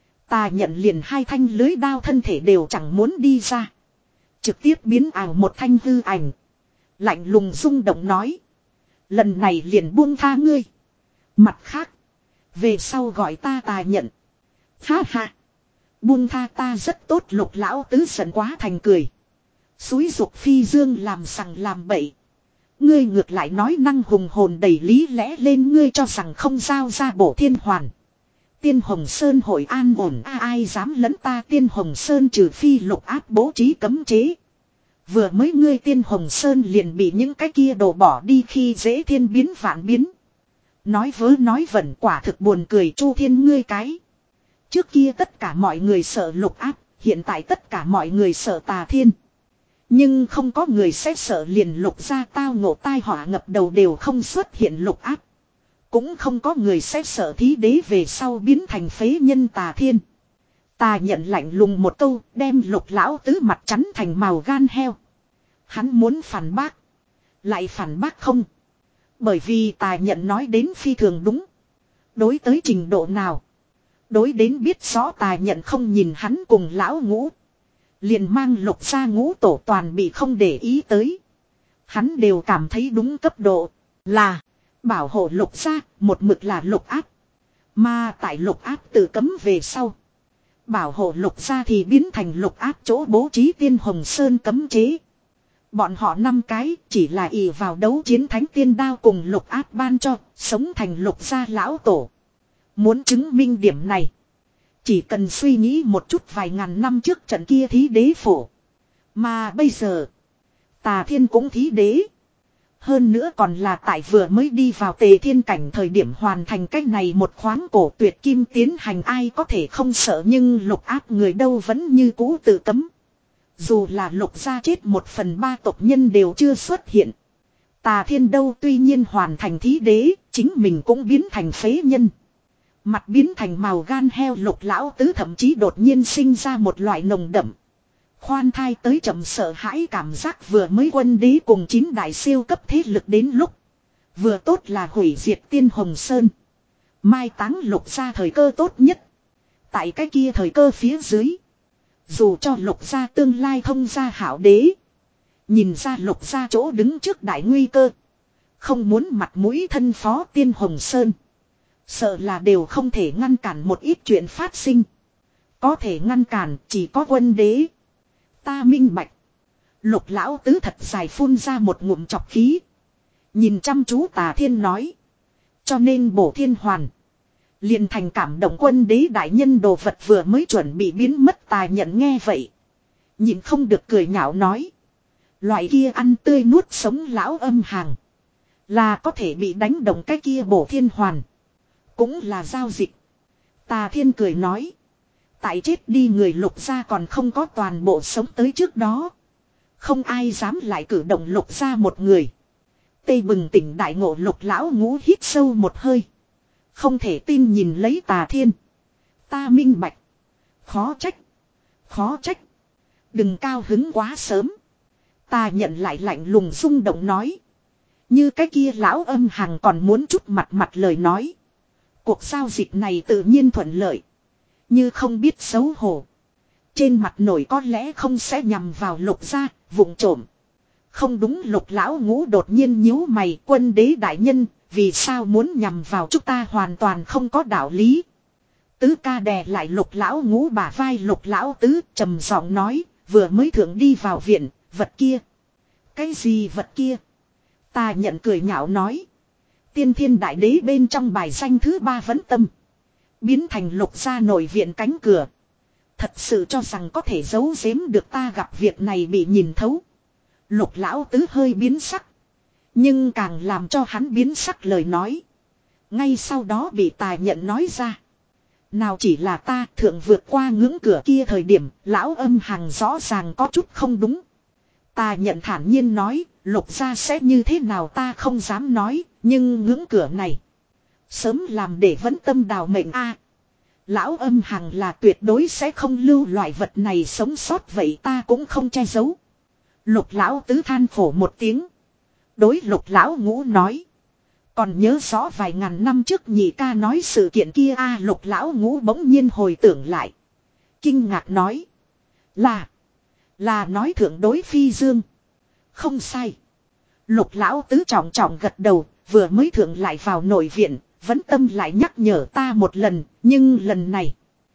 ta nhận liền hai thanh lưới đao thân thể đều chẳng muốn đi ra. Trực tiếp biến ảo một thanh hư ảnh. Lạnh lùng rung động nói. Lần này liền buông tha ngươi. Mặt khác, về sau gọi ta Tà nhận. Ha ha. Buông tha ta rất tốt. Lục lão tứ giận quá thành cười. Xúi dục Phi Dương làm sằng làm bậy. Ngươi ngược lại nói năng hùng hồn đầy lý lẽ lên. Ngươi cho rằng không giao ra bổ thiên hoàn, Tiên Hồng Sơn hội an ổn à? Ai dám lẫn ta Tiên Hồng Sơn, trừ phi Lục áp bố trí cấm chế. Vừa mới ngươi Tiên Hồng Sơn liền bị những cái kia đổ bỏ đi khi dễ thiên biến vạn biến. Nói vớ nói vẩn, quả thực buồn cười. Chu Thiên ngươi cái. Trước kia tất cả mọi người sợ Lục áp, hiện tại tất cả mọi người sợ Tà Thiên. Nhưng không có người sẽ sợ liền Lục gia tao ngộ tai họa ngập đầu đều không xuất hiện Lục Áp. Cũng không có người sẽ sợ thí đế về sau biến thành phế nhân Tà Thiên. Tà Nhận lạnh lùng một câu, đem Lục lão tứ mặt chắn thành màu gan heo. Hắn muốn phản bác, lại phản bác không. Bởi vì Tà Nhận nói đến phi thường đúng. Đối tới trình độ nào? Đối đến biết rõ Tà Nhận không nhìn hắn cùng lão ngũ, liền mang Lục gia ngũ tổ toàn bị không để ý tới. Hắn đều cảm thấy đúng cấp độ, là bảo hộ Lục gia, một mực là Lục Áp. Mà tại Lục Áp tự cấm về sau, bảo hộ Lục gia thì biến thành Lục Áp chỗ bố trí Tiên Hồng Sơn cấm chế. Bọn họ năm cái chỉ là ỷ vào đấu chiến thánh tiên đao cùng Lục Áp ban cho, sống thành Lục gia lão tổ. Muốn chứng minh điểm này, chỉ cần suy nghĩ một chút vài ngàn năm trước trận kia thí đế phổ. Mà bây giờ, Tà Thiên cũng thí đế. Hơn nữa còn là tại vừa mới đi vào Tề Thiên cảnh thời điểm hoàn thành cách này một khoáng cổ tuyệt kim tiến hành, ai có thể không sợ, nhưng Lục Áp người đâu vẫn như cũ tự cấm. Dù là Lục gia chết một phần ba tộc nhân đều chưa xuất hiện. Tà Thiên đâu tuy nhiên hoàn thành thí đế, chính mình cũng biến thành phế nhân. Mặt biến thành màu gan heo Lục lão tứ thậm chí đột nhiên sinh ra một loại nồng đậm khoan thai tới chậm sợ hãi cảm giác, vừa mới quân đế cùng chín đại siêu cấp thế lực đến lúc. Vừa tốt là hủy diệt Tiên Hồng Sơn, mai táng Lục gia thời cơ tốt nhất. Tại cái kia thời cơ phía dưới, dù cho Lục gia tương lai thông gia hảo đế, nhìn ra Lục gia chỗ đứng trước đại nguy cơ, không muốn mặt mũi thân phó Tiên Hồng Sơn, sợ là đều không thể ngăn cản một ít chuyện phát sinh. Có thể ngăn cản chỉ có quân đế. Ta minh bạch. Lục lão tứ thật dài phun ra một ngụm chọc khí, nhìn chăm chú Tà Thiên nói. Cho nên bổ thiên hoàn liền thành cảm động quân đế đại nhân đồ vật vừa mới chuẩn bị biến mất. Tà Nhận nghe vậy, nhìn không được cười nhạo nói. Loại kia ăn tươi nuốt sống lão âm hàng, là có thể bị đánh động cái kia bổ thiên hoàn, cũng là giao dịch. Tà Thiên cười nói. Tại chết đi người Lục gia còn không có toàn bộ sống tới trước đó, không ai dám lại cử động Lục gia một người. Tây bừng tỉnh đại ngộ Lục lão ngũ hít sâu một hơi, không thể tin nhìn lấy Tà Thiên. Ta minh bạch. Khó trách. Khó trách. Đừng cao hứng quá sớm. Ta nhận lại lạnh lùng rung động nói. Như cái kia lão âm hàng còn muốn chút mặt mặt lời nói, cuộc giao dịch này tự nhiên thuận lợi. Như không biết xấu hổ, trên mặt nổi có lẽ không sẽ nhằm vào Lục gia, vụng trộm. Không đúng. Lục lão ngũ đột nhiên nhíu mày. Quân đế đại nhân, vì sao muốn nhằm vào chúng ta hoàn toàn không có đạo lý. Tứ ca đè lại Lục lão ngũ bả vai. Lục lão tứ trầm giọng nói. Vừa mới thượng đi vào viện, vật kia. Cái gì vật kia? Ta nhận cười nhạo nói. Tiên Thiên đại đế bên trong bài danh thứ ba Vấn Tâm, biến thành Lục gia nội viện cánh cửa. Thật sự cho rằng có thể giấu giếm được ta gặp việc này bị nhìn thấu. Lục lão tứ hơi biến sắc. Nhưng càng làm cho hắn biến sắc lời nói, ngay sau đó bị Tà Nhận nói ra. Nào chỉ là ta, thượng vượt qua ngưỡng cửa kia thời điểm, lão âm hàng rõ ràng có chút không đúng. Tà Nhận thản nhiên nói, Lục gia sẽ như thế nào ta không dám nói, nhưng ngưỡng cửa này sớm làm để Vấn Tâm đào mệnh a. Lão âm hàng là tuyệt đối sẽ không lưu loại vật này sống sót, vậy ta cũng không che giấu. Lục lão tứ than khổ một tiếng, đối Lục lão ngũ nói. Còn nhớ rõ vài ngàn năm trước nhị ca nói sự kiện kia a. À, Lục lão ngũ bỗng nhiên hồi tưởng lại, kinh ngạc nói. Là, là nói thượng đối phi dương. Không sai. Lục lão tứ trọng trọng gật đầu, vừa mới thượng lại vào nội viện, Vấn Tâm lại nhắc nhở ta một lần, nhưng lần này.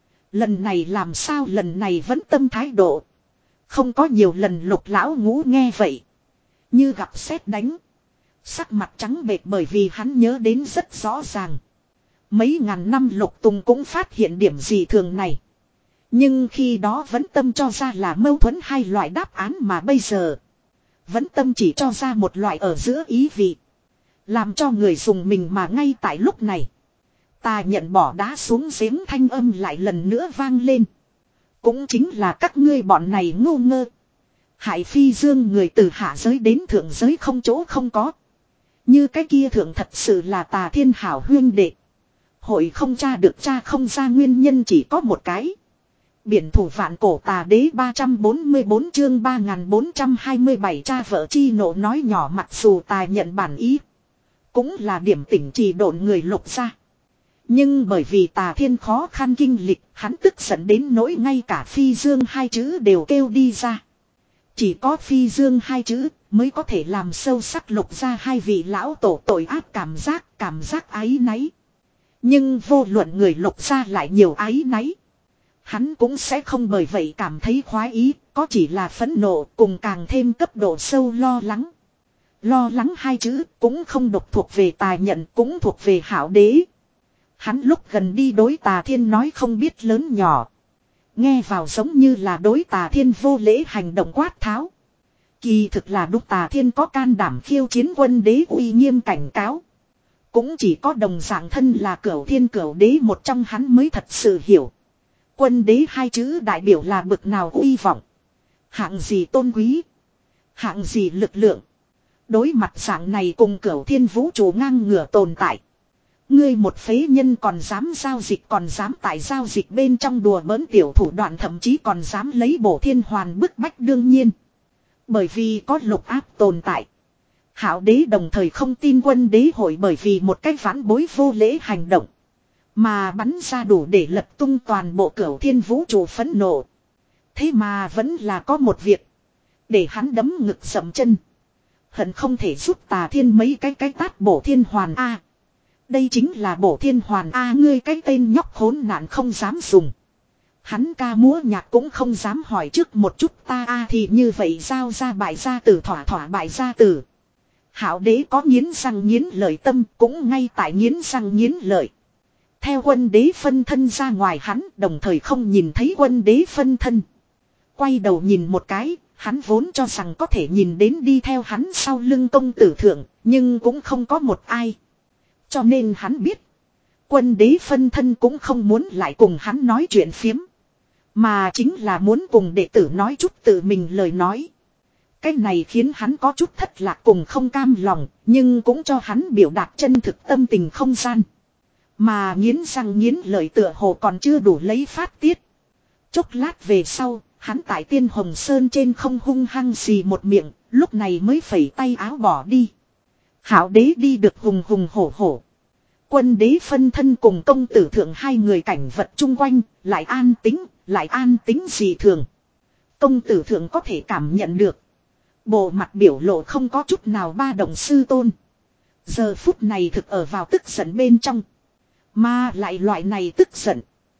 Lần này làm sao? Lần này Vấn Tâm thái độ không có nhiều lần. Lục lão ngũ nghe vậy, như gặp sét đánh, sắc mặt trắng bệch, bởi vì hắn nhớ đến rất rõ ràng. Mấy ngàn năm Lục Tùng cũng phát hiện điểm gì thường này. Nhưng khi đó Vấn Tâm cho ra là mâu thuẫn hai loại đáp án, mà bây giờ Vấn Tâm chỉ cho ra một loại ở giữa ý vị, làm cho người dùng mình. Mà ngay tại lúc này, Ta Nhận bỏ đá xuống giếng thanh âm lại lần nữa vang lên. Cũng chính là các ngươi bọn này ngu ngơ. Hại phi dương người từ hạ giới đến thượng giới không chỗ không có. Như cái kia thượng thật sự là Tà Thiên hảo huyên đệ. Hội không tra được tra không ra nguyên nhân chỉ có một cái. Biển thủ vạn cổ tà đế ba trăm bốn mươi bốn chương ba nghìn bốn trăm hai mươi bảy cha vợ chi nộ nói nhỏ mặc dù tài nhận bản ý. Cũng là điểm tỉnh chỉ độn người lục ra. Nhưng bởi vì Tà Thiên khó khăn kinh lịch, hắn tức giận đến nỗi ngay cả phi dương hai chữ đều kêu đi ra. Chỉ có phi dương hai chữ mới có thể làm sâu sắc lục ra hai vị lão tổ tội ác cảm giác, cảm giác áy náy. Nhưng vô luận người lục ra lại nhiều áy náy. Hắn cũng sẽ không bởi vậy cảm thấy khoái ý, có chỉ là phẫn nộ cùng càng thêm cấp độ sâu lo lắng. Lo lắng hai chữ cũng không độc thuộc về tài nhận cũng thuộc về hảo đế. Hắn lúc gần đi đối Tà Thiên nói không biết lớn nhỏ. Nghe vào giống như là đối Tà Thiên vô lễ hành động quát tháo. Kỳ thực là đúc Tà Thiên có can đảm khiêu chiến quân đế uy nghiêm cảnh cáo. Cũng chỉ có đồng dạng thân là cửu thiên cửu đế một trong hắn mới thật sự hiểu. Quân đế hai chữ đại biểu là bực nào uy vọng. Hạng gì tôn quý. Hạng gì lực lượng. Đối mặt dạng này cùng cửu thiên vũ trụ ngang ngửa tồn tại. Ngươi một phế nhân còn dám giao dịch còn dám tại giao dịch bên trong đùa bỡn tiểu thủ đoạn thậm chí còn dám lấy bổ thiên hoàn bức bách đương nhiên. Bởi vì có lục áp tồn tại. Hảo đế đồng thời không tin quân đế hội bởi vì một cách vãn bối vô lễ hành động. Mà bắn ra đủ để lật tung toàn bộ cửu thiên vũ trụ phẫn nộ. Thế mà vẫn là có một việc. Để hắn đấm ngực sầm chân. Hận không thể giúp Tà Thiên mấy cái cái tát bổ thiên hoàn A. Đây chính là bổ thiên hoàn A ngươi cái tên nhóc khốn nạn không dám dùng. Hắn ca múa nhạc cũng không dám hỏi trước một chút ta A thì như vậy giao ra bại gia tử thỏa thỏa bại gia tử. Hảo đế có nghiến răng nghiến lợi tâm cũng ngay tại nghiến răng nghiến lợi. Theo quân đế phân thân ra ngoài hắn đồng thời không nhìn thấy quân đế phân thân. Quay đầu nhìn một cái, hắn vốn cho rằng có thể nhìn đến đi theo hắn sau lưng công tử thượng, nhưng cũng không có một ai. Cho nên hắn biết, quân đế phân thân cũng không muốn lại cùng hắn nói chuyện phiếm. Mà chính là muốn cùng đệ tử nói chút tự mình lời nói. Cái này khiến hắn có chút thất lạc cùng không cam lòng, nhưng cũng cho hắn biểu đạt chân thực tâm tình không gian. Mà nghiến răng nghiến lợi tựa hồ còn chưa đủ lấy phát tiết. Chốc lát về sau, hắn tại Tiên Hồng Sơn trên không hung hăng xì một miệng, lúc này mới phẩy tay áo bỏ đi. Hảo đế đi được hùng hùng hổ hổ. Quân đế phân thân cùng công tử thượng hai người cảnh vật chung quanh, lại an tính, lại an tính dị thường. Công tử thượng có thể cảm nhận được. Bộ mặt biểu lộ không có chút nào ba động sư tôn. Giờ phút này thực ở vào tức giận bên trong. Mà lại loại này tức giận.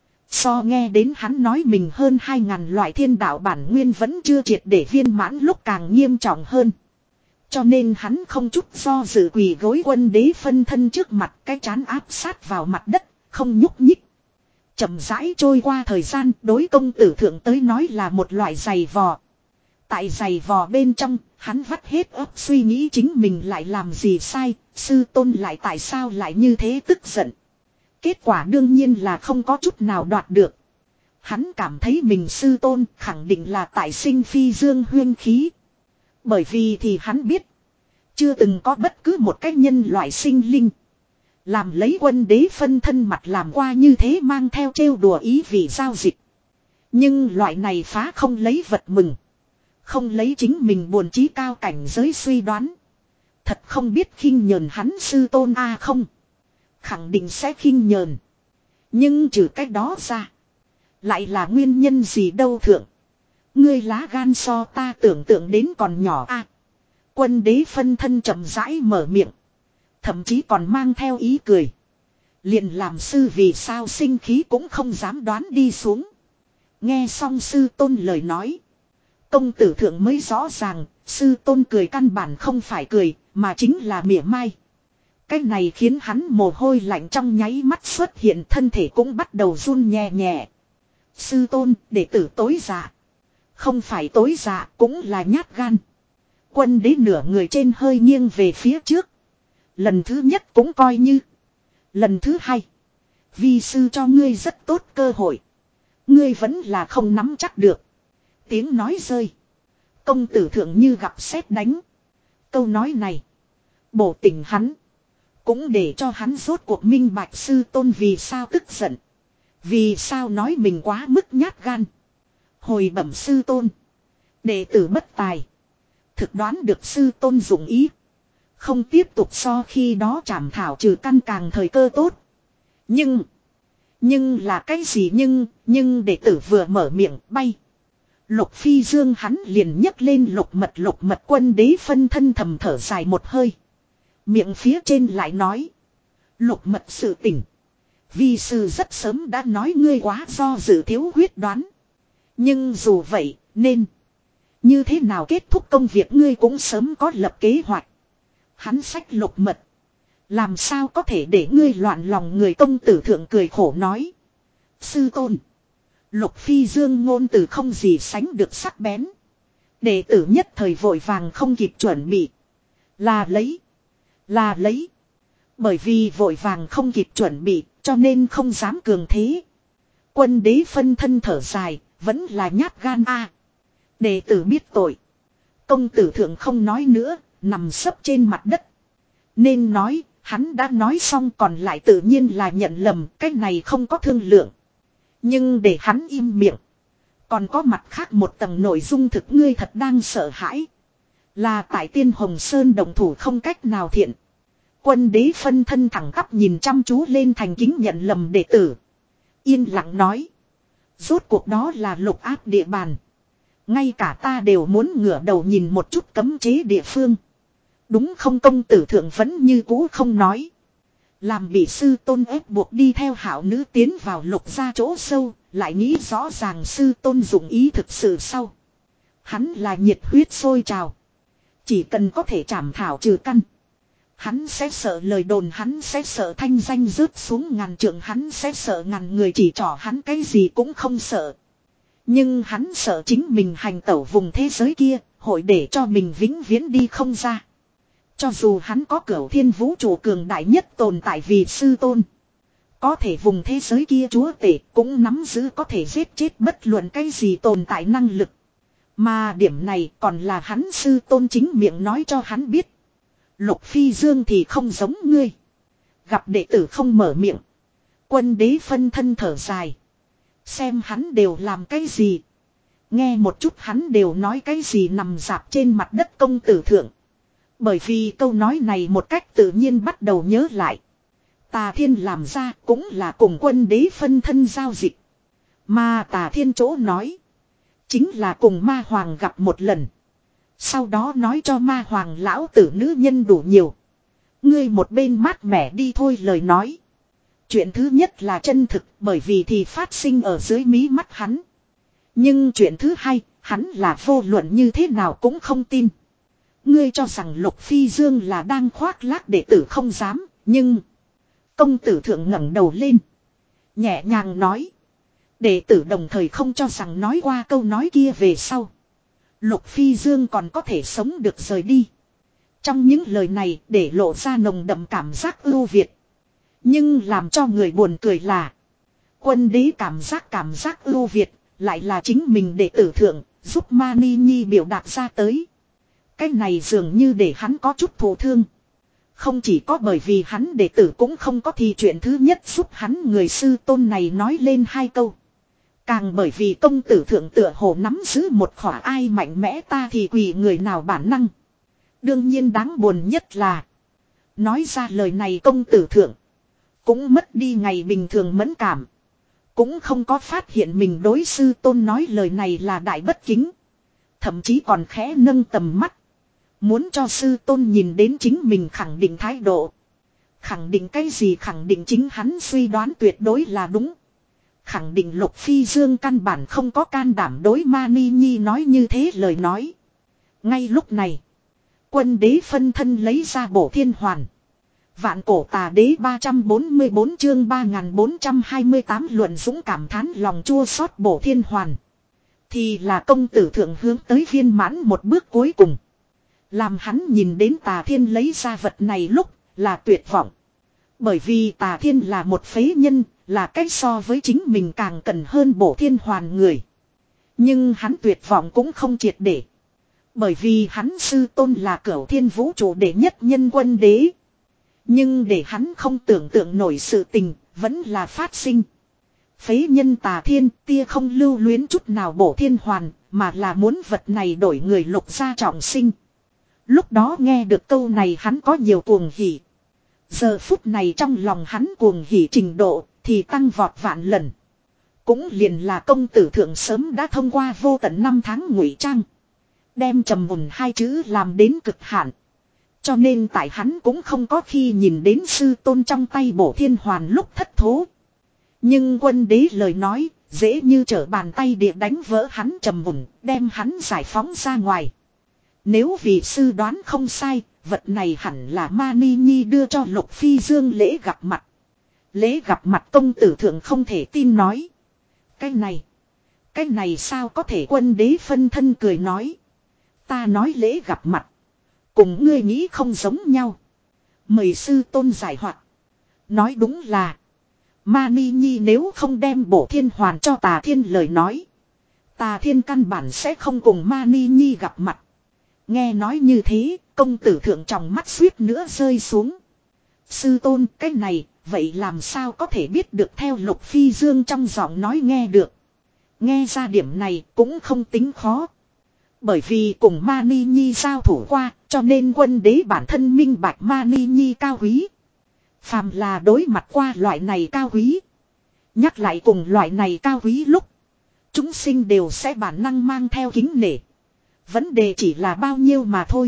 So nghe đến hắn nói mình hơn hai ngàn loại thiên đạo bản nguyên vẫn chưa triệt để viên mãn lúc càng nghiêm trọng hơn. Cho nên hắn không chút do dự quỳ gối quân đế phân thân trước mặt cái chán áp sát vào mặt đất, không nhúc nhích. Chậm rãi trôi qua thời gian đối công tử thượng tới nói là một loại giày vò. Tại giày vò bên trong, hắn vắt hết óc suy nghĩ chính mình lại làm gì sai, sư tôn lại tại sao lại như thế tức giận. Kết quả đương nhiên là không có chút nào đoạt được. Hắn cảm thấy mình sư tôn khẳng định là tại sinh phi dương huyên khí. Bởi vì thì hắn biết. Chưa từng có bất cứ một cái nhân loại sinh linh. Làm lấy quân đế phân thân mặt làm qua như thế mang theo trêu đùa ý vì giao dịch. Nhưng loại này phá không lấy vật mừng. Không lấy chính mình buồn trí cao cảnh giới suy đoán. Thật không biết khinh nhờn hắn sư tôn a không. Khẳng định sẽ khinh nhờn. Nhưng trừ cách đó ra. Lại là nguyên nhân gì đâu thượng. Ngươi lá gan so ta tưởng tượng đến còn nhỏ a. Quân đế phân thân chậm rãi mở miệng. Thậm chí còn mang theo ý cười. Liền làm sư vì sao sinh khí cũng không dám đoán đi xuống. Nghe xong sư tôn lời nói. Công tử thượng mới rõ ràng. Sư tôn cười căn bản không phải cười. Mà chính là mỉa mai. Cái này khiến hắn mồ hôi lạnh trong nháy mắt xuất hiện. Thân thể cũng bắt đầu run nhẹ nhẹ. Sư tôn đệ tử tối dạ. Không phải tối dạ cũng là nhát gan. Quân đế nửa người trên hơi nghiêng về phía trước. Lần thứ nhất cũng coi như. Lần thứ hai. Vi sư cho ngươi rất tốt cơ hội. Ngươi vẫn là không nắm chắc được. Tiếng nói rơi. Công tử thượng như gặp sét đánh. Câu nói này. Bổ tỉnh hắn. Cũng để cho hắn rốt cuộc minh bạch sư tôn vì sao tức giận. Vì sao nói mình quá mức nhát gan. Hồi bẩm sư tôn. Đệ tử bất tài. Thực đoán được sư tôn dụng ý. Không tiếp tục so khi đó trảm thảo trừ căn càng thời cơ tốt. Nhưng. Nhưng là cái gì nhưng. Nhưng đệ tử vừa mở miệng bay. Lục phi dương hắn liền nhấc lên lục mật lục mật quân đế phân thân thầm thở dài một hơi. Miệng phía trên lại nói. Lục mật sự tỉnh. Vi sư rất sớm đã nói ngươi quá do dự thiếu quyết đoán. Nhưng dù vậy nên. Như thế nào kết thúc công việc ngươi cũng sớm có lập kế hoạch. Hắn sách lục mật. Làm sao có thể để ngươi loạn lòng người công tử thượng cười khổ nói. Sư tôn. Lục phi dương ngôn từ không gì sánh được sắc bén. Đệ tử nhất thời vội vàng không kịp chuẩn bị. Là lấy. Là lấy. Bởi vì vội vàng không kịp chuẩn bị cho nên không dám cường thế. Quân đế phân thân thở dài. Vẫn là nhát gan a. Đệ tử biết tội. Công tử thượng không nói nữa. Nằm sấp trên mặt đất. Nên nói. Hắn đã nói xong còn lại tự nhiên là nhận lầm. Cái này không có thương lượng. Nhưng để hắn im miệng. Còn có mặt khác một tầng nội dung thực ngươi thật đang sợ hãi. Là tại Tiên Hồng Sơn đồng thủ không cách nào thiện. Quân đế phân thân thẳng tắp nhìn chăm chú lên thành kính nhận lầm đệ tử. Yên lặng nói. Rốt cuộc đó là lục áp địa bàn. Ngay cả ta đều muốn ngửa đầu nhìn một chút cấm chế địa phương. Đúng không công tử thượng vẫn như cũ không nói. Làm bị sư tôn ép buộc đi theo hảo nữ tiến vào lục ra chỗ sâu. Lại nghĩ rõ ràng sư tôn dụng ý thực sự sau. Hắn là nhiệt huyết sôi trào. Chỉ cần có thể chảm thảo trừ căn. Hắn sẽ sợ lời đồn, hắn sẽ sợ thanh danh rớt xuống ngàn trượng, hắn sẽ sợ ngàn người chỉ trỏ hắn cái gì cũng không sợ. Nhưng hắn sợ chính mình hành tẩu vùng thế giới kia, hội để cho mình vĩnh viễn đi không ra. Cho dù hắn có cửu thiên vũ trụ cường đại nhất tồn tại vì sư tôn. Có thể vùng thế giới kia chúa tể cũng nắm giữ có thể giết chết bất luận cái gì tồn tại năng lực. Mà điểm này còn là hắn sư tôn chính miệng nói cho hắn biết. Lục phi dương thì không giống ngươi. Gặp đệ tử không mở miệng. Quân đế phân thân thở dài. Xem hắn đều làm cái gì. Nghe một chút hắn đều nói cái gì nằm dạp trên mặt đất công tử thượng. Bởi vì câu nói này một cách tự nhiên bắt đầu nhớ lại. Tà thiên làm ra cũng là cùng quân đế phân thân giao dịch. Mà tà thiên chỗ nói. Chính là cùng ma hoàng gặp một lần. Sau đó nói cho ma hoàng lão tử nữ nhân đủ nhiều. Ngươi một bên mát mẻ đi thôi lời nói. Chuyện thứ nhất là chân thực bởi vì thì phát sinh ở dưới mí mắt hắn. Nhưng chuyện thứ hai, hắn là vô luận như thế nào cũng không tin. Ngươi cho rằng Lục Phi Dương là đang khoác lác đệ tử không dám, nhưng... Công tử thượng ngẩng đầu lên. Nhẹ nhàng nói. Đệ tử đồng thời không cho rằng nói qua câu nói kia về sau. Lục Phi Dương còn có thể sống được rời đi. Trong những lời này để lộ ra nồng đậm cảm giác ưu việt. Nhưng làm cho người buồn cười là. Quân đế cảm giác cảm giác ưu việt lại là chính mình đệ tử thượng giúp Mani Nhi biểu đạt ra tới. Cái này dường như để hắn có chút thù thương. Không chỉ có bởi vì hắn đệ tử cũng không có thì chuyện thứ nhất giúp hắn người sư tôn này nói lên hai câu. Càng bởi vì công tử thượng tựa hồ nắm giữ một khỏa ai mạnh mẽ ta thì quỳ người nào bản năng. Đương nhiên đáng buồn nhất là. Nói ra lời này công tử thượng. Cũng mất đi ngày bình thường mẫn cảm. Cũng không có phát hiện mình đối sư tôn nói lời này là đại bất kính. Thậm chí còn khẽ nâng tầm mắt. Muốn cho sư tôn nhìn đến chính mình khẳng định thái độ. Khẳng định cái gì khẳng định chính hắn suy đoán tuyệt đối là đúng. Khẳng định Lục Phi Dương căn bản không có can đảm đối Mani Nhi nói như thế lời nói. Ngay lúc này. Quân đế phân thân lấy ra bổ thiên hoàn. Vạn cổ tà đế ba trăm bốn mươi bốn chương ba nghìn bốn trăm hai mươi tám luận dũng cảm thán lòng chua xót bổ thiên hoàn. Thì là công tử thượng hướng tới viên mãn một bước cuối cùng. Làm hắn nhìn đến tà thiên lấy ra vật này lúc là tuyệt vọng. Bởi vì tà thiên là một phế nhân, là cách so với chính mình càng cần hơn bổ thiên hoàn người. Nhưng hắn tuyệt vọng cũng không triệt để. Bởi vì hắn sư tôn là Cửu Thiên vũ trụ đệ nhất nhân Quân Đế. Nhưng để hắn không tưởng tượng nổi sự tình, vẫn là phát sinh. Phế nhân Tà Thiên tia không lưu luyến chút nào bổ thiên hoàn, mà là muốn vật này đổi người Lục gia trọng sinh. Lúc đó nghe được câu này hắn có nhiều cuồng hỉ. Giờ phút này trong lòng hắn cuồng hỉ trình độ thì tăng vọt vạn lần. Cũng liền là công tử thượng sớm đã thông qua vô tận năm tháng ngụy trang. Đem trầm mùn hai chữ làm đến cực hạn. Cho nên tại hắn cũng không có khi nhìn đến sư tôn trong tay bổ thiên hoàn lúc thất thố. Nhưng Quân Đế lời nói, dễ như trở bàn tay địa đánh vỡ hắn trầm mùn, đem hắn giải phóng ra ngoài. Nếu vị sư đoán không sai, vật này hẳn là Mani Nhi đưa cho Lục Phi Dương lễ gặp mặt. Lễ gặp mặt công tử thượng không thể tin nói. Cái này, cái này sao có thể? Quân Đế phân thân cười nói. Ta nói lễ gặp mặt. Cùng ngươi nghĩ không giống nhau. Mời sư tôn giải hoạt. Nói đúng là. Mani Nhi nếu không đem bổ thiên hoàn cho Tà Thiên lời nói. Tà Thiên căn bản sẽ không cùng Mani Nhi gặp mặt. Nghe nói như thế, công tử thượng trong mắt suýt nữa rơi xuống. Sư tôn, cái này, vậy làm sao có thể biết được? Theo Lục Phi Dương trong giọng nói nghe được. Nghe ra điểm này cũng không tính khó. Bởi vì cùng Mani Nhi giao thủ qua, cho nên Quân Đế bản thân minh bạch Mani Nhi cao quý. Phàm là đối mặt qua loại này cao quý. Nhắc lại cùng loại này cao quý lúc. Chúng sinh đều sẽ bản năng mang theo kính nể. Vấn đề chỉ là bao nhiêu mà thôi.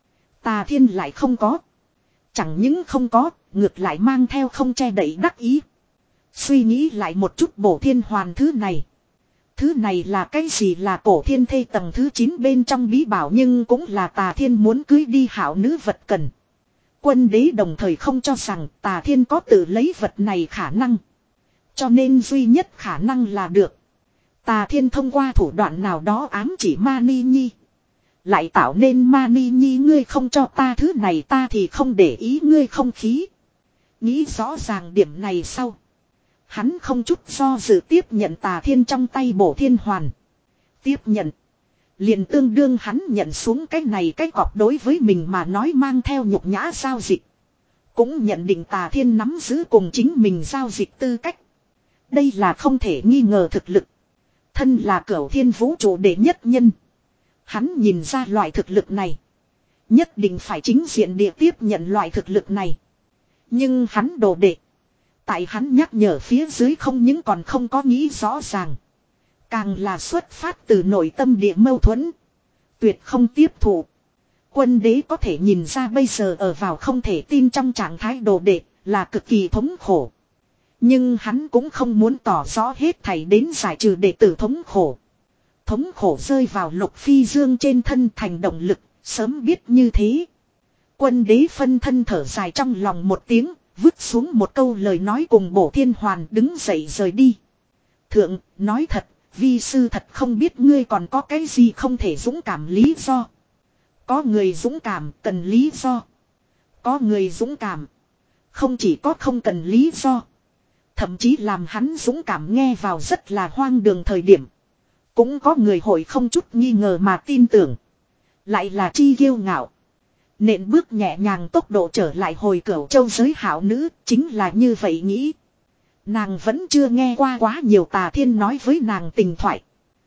Tà Thiên lại không có. Chẳng những không có, ngược lại mang theo không che đậy đắc ý. Suy nghĩ lại một chút bổ thiên hoàn thứ này. Thứ này là cái gì? Là cổ thiên thê tầng thứ chín bên trong bí bảo, nhưng cũng là Tà Thiên muốn cưới đi hảo nữ vật cần. Quân Đế đồng thời không cho rằng Tà Thiên có tự lấy vật này khả năng. Cho nên duy nhất khả năng là được. Tà Thiên thông qua thủ đoạn nào đó ám chỉ Mani Nhi. Lại tạo nên Mani Nhi ngươi không cho ta thứ này ta thì không để ý ngươi không khí. Nghĩ rõ ràng điểm này sau. Hắn không chút do dự tiếp nhận Tà Thiên trong tay bổ thiên hoàn. Tiếp nhận. Liền tương đương hắn nhận xuống cái này cái cọp đối với mình mà nói mang theo nhục nhã giao dịch. Cũng nhận định Tà Thiên nắm giữ cùng chính mình giao dịch tư cách. Đây là không thể nghi ngờ thực lực. Thân là Cửu Thiên vũ trụ đệ nhất nhân. Hắn nhìn ra loại thực lực này. Nhất định phải chính diện địa tiếp nhận loại thực lực này. Nhưng hắn đồ đệ. Tại hắn nhắc nhở phía dưới không những còn không có nghĩ rõ ràng. Càng là xuất phát từ nội tâm địa mâu thuẫn. Tuyệt không tiếp thụ. Quân Đế có thể nhìn ra bây giờ ở vào không thể tin trong trạng thái đồ đệ là cực kỳ thống khổ. Nhưng hắn cũng không muốn tỏ rõ hết thảy đến giải trừ đệ tử thống khổ. Thống khổ rơi vào Lục Phi Dương trên thân thành động lực, sớm biết như thế. Quân Đế phân thân thở dài trong lòng một tiếng, vứt xuống một câu lời nói cùng bổ thiên hoàn đứng dậy rời đi. Thượng, nói thật, vi sư thật không biết ngươi còn có cái gì không thể dũng cảm lý do. Có người dũng cảm cần lý do. Có người dũng cảm không chỉ có không cần lý do. Thậm chí làm hắn dũng cảm nghe vào rất là hoang đường thời điểm. Cũng có người hội không chút nghi ngờ mà tin tưởng. Lại là chi kiêu ngạo. Nện bước nhẹ nhàng tốc độ trở lại hồi Cửu Châu giới hảo nữ, chính là như vậy nghĩ. Nàng vẫn chưa nghe qua quá nhiều Tà Thiên nói với nàng tình thoại.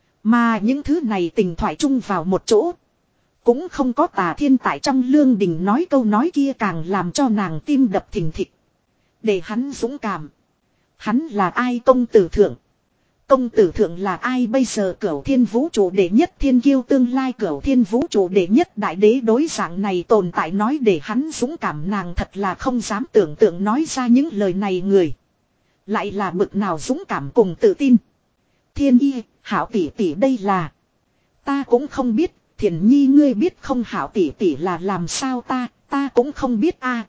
Mà những thứ này tình thoại chung vào một chỗ. Cũng không có Tà Thiên tại trong lương đình nói câu nói kia càng làm cho nàng tim đập thình thịch. Để hắn dũng cảm. Hắn là ai? Công tử thượng. Công tử thượng là ai? Bây giờ Cửu Thiên vũ trụ đệ nhất thiên kiêu, tương lai Cửu Thiên vũ trụ đệ nhất đại đế đối dạng này tồn tại nói để hắn dũng cảm, nàng thật là không dám tưởng tượng nói ra những lời này người. Lại là bực nào dũng cảm cùng tự tin. Thiên y, hảo tỷ tỷ đây là. Ta cũng không biết, Thiền Nhi ngươi biết không? Hảo tỷ tỷ là làm sao ta, ta cũng không biết a.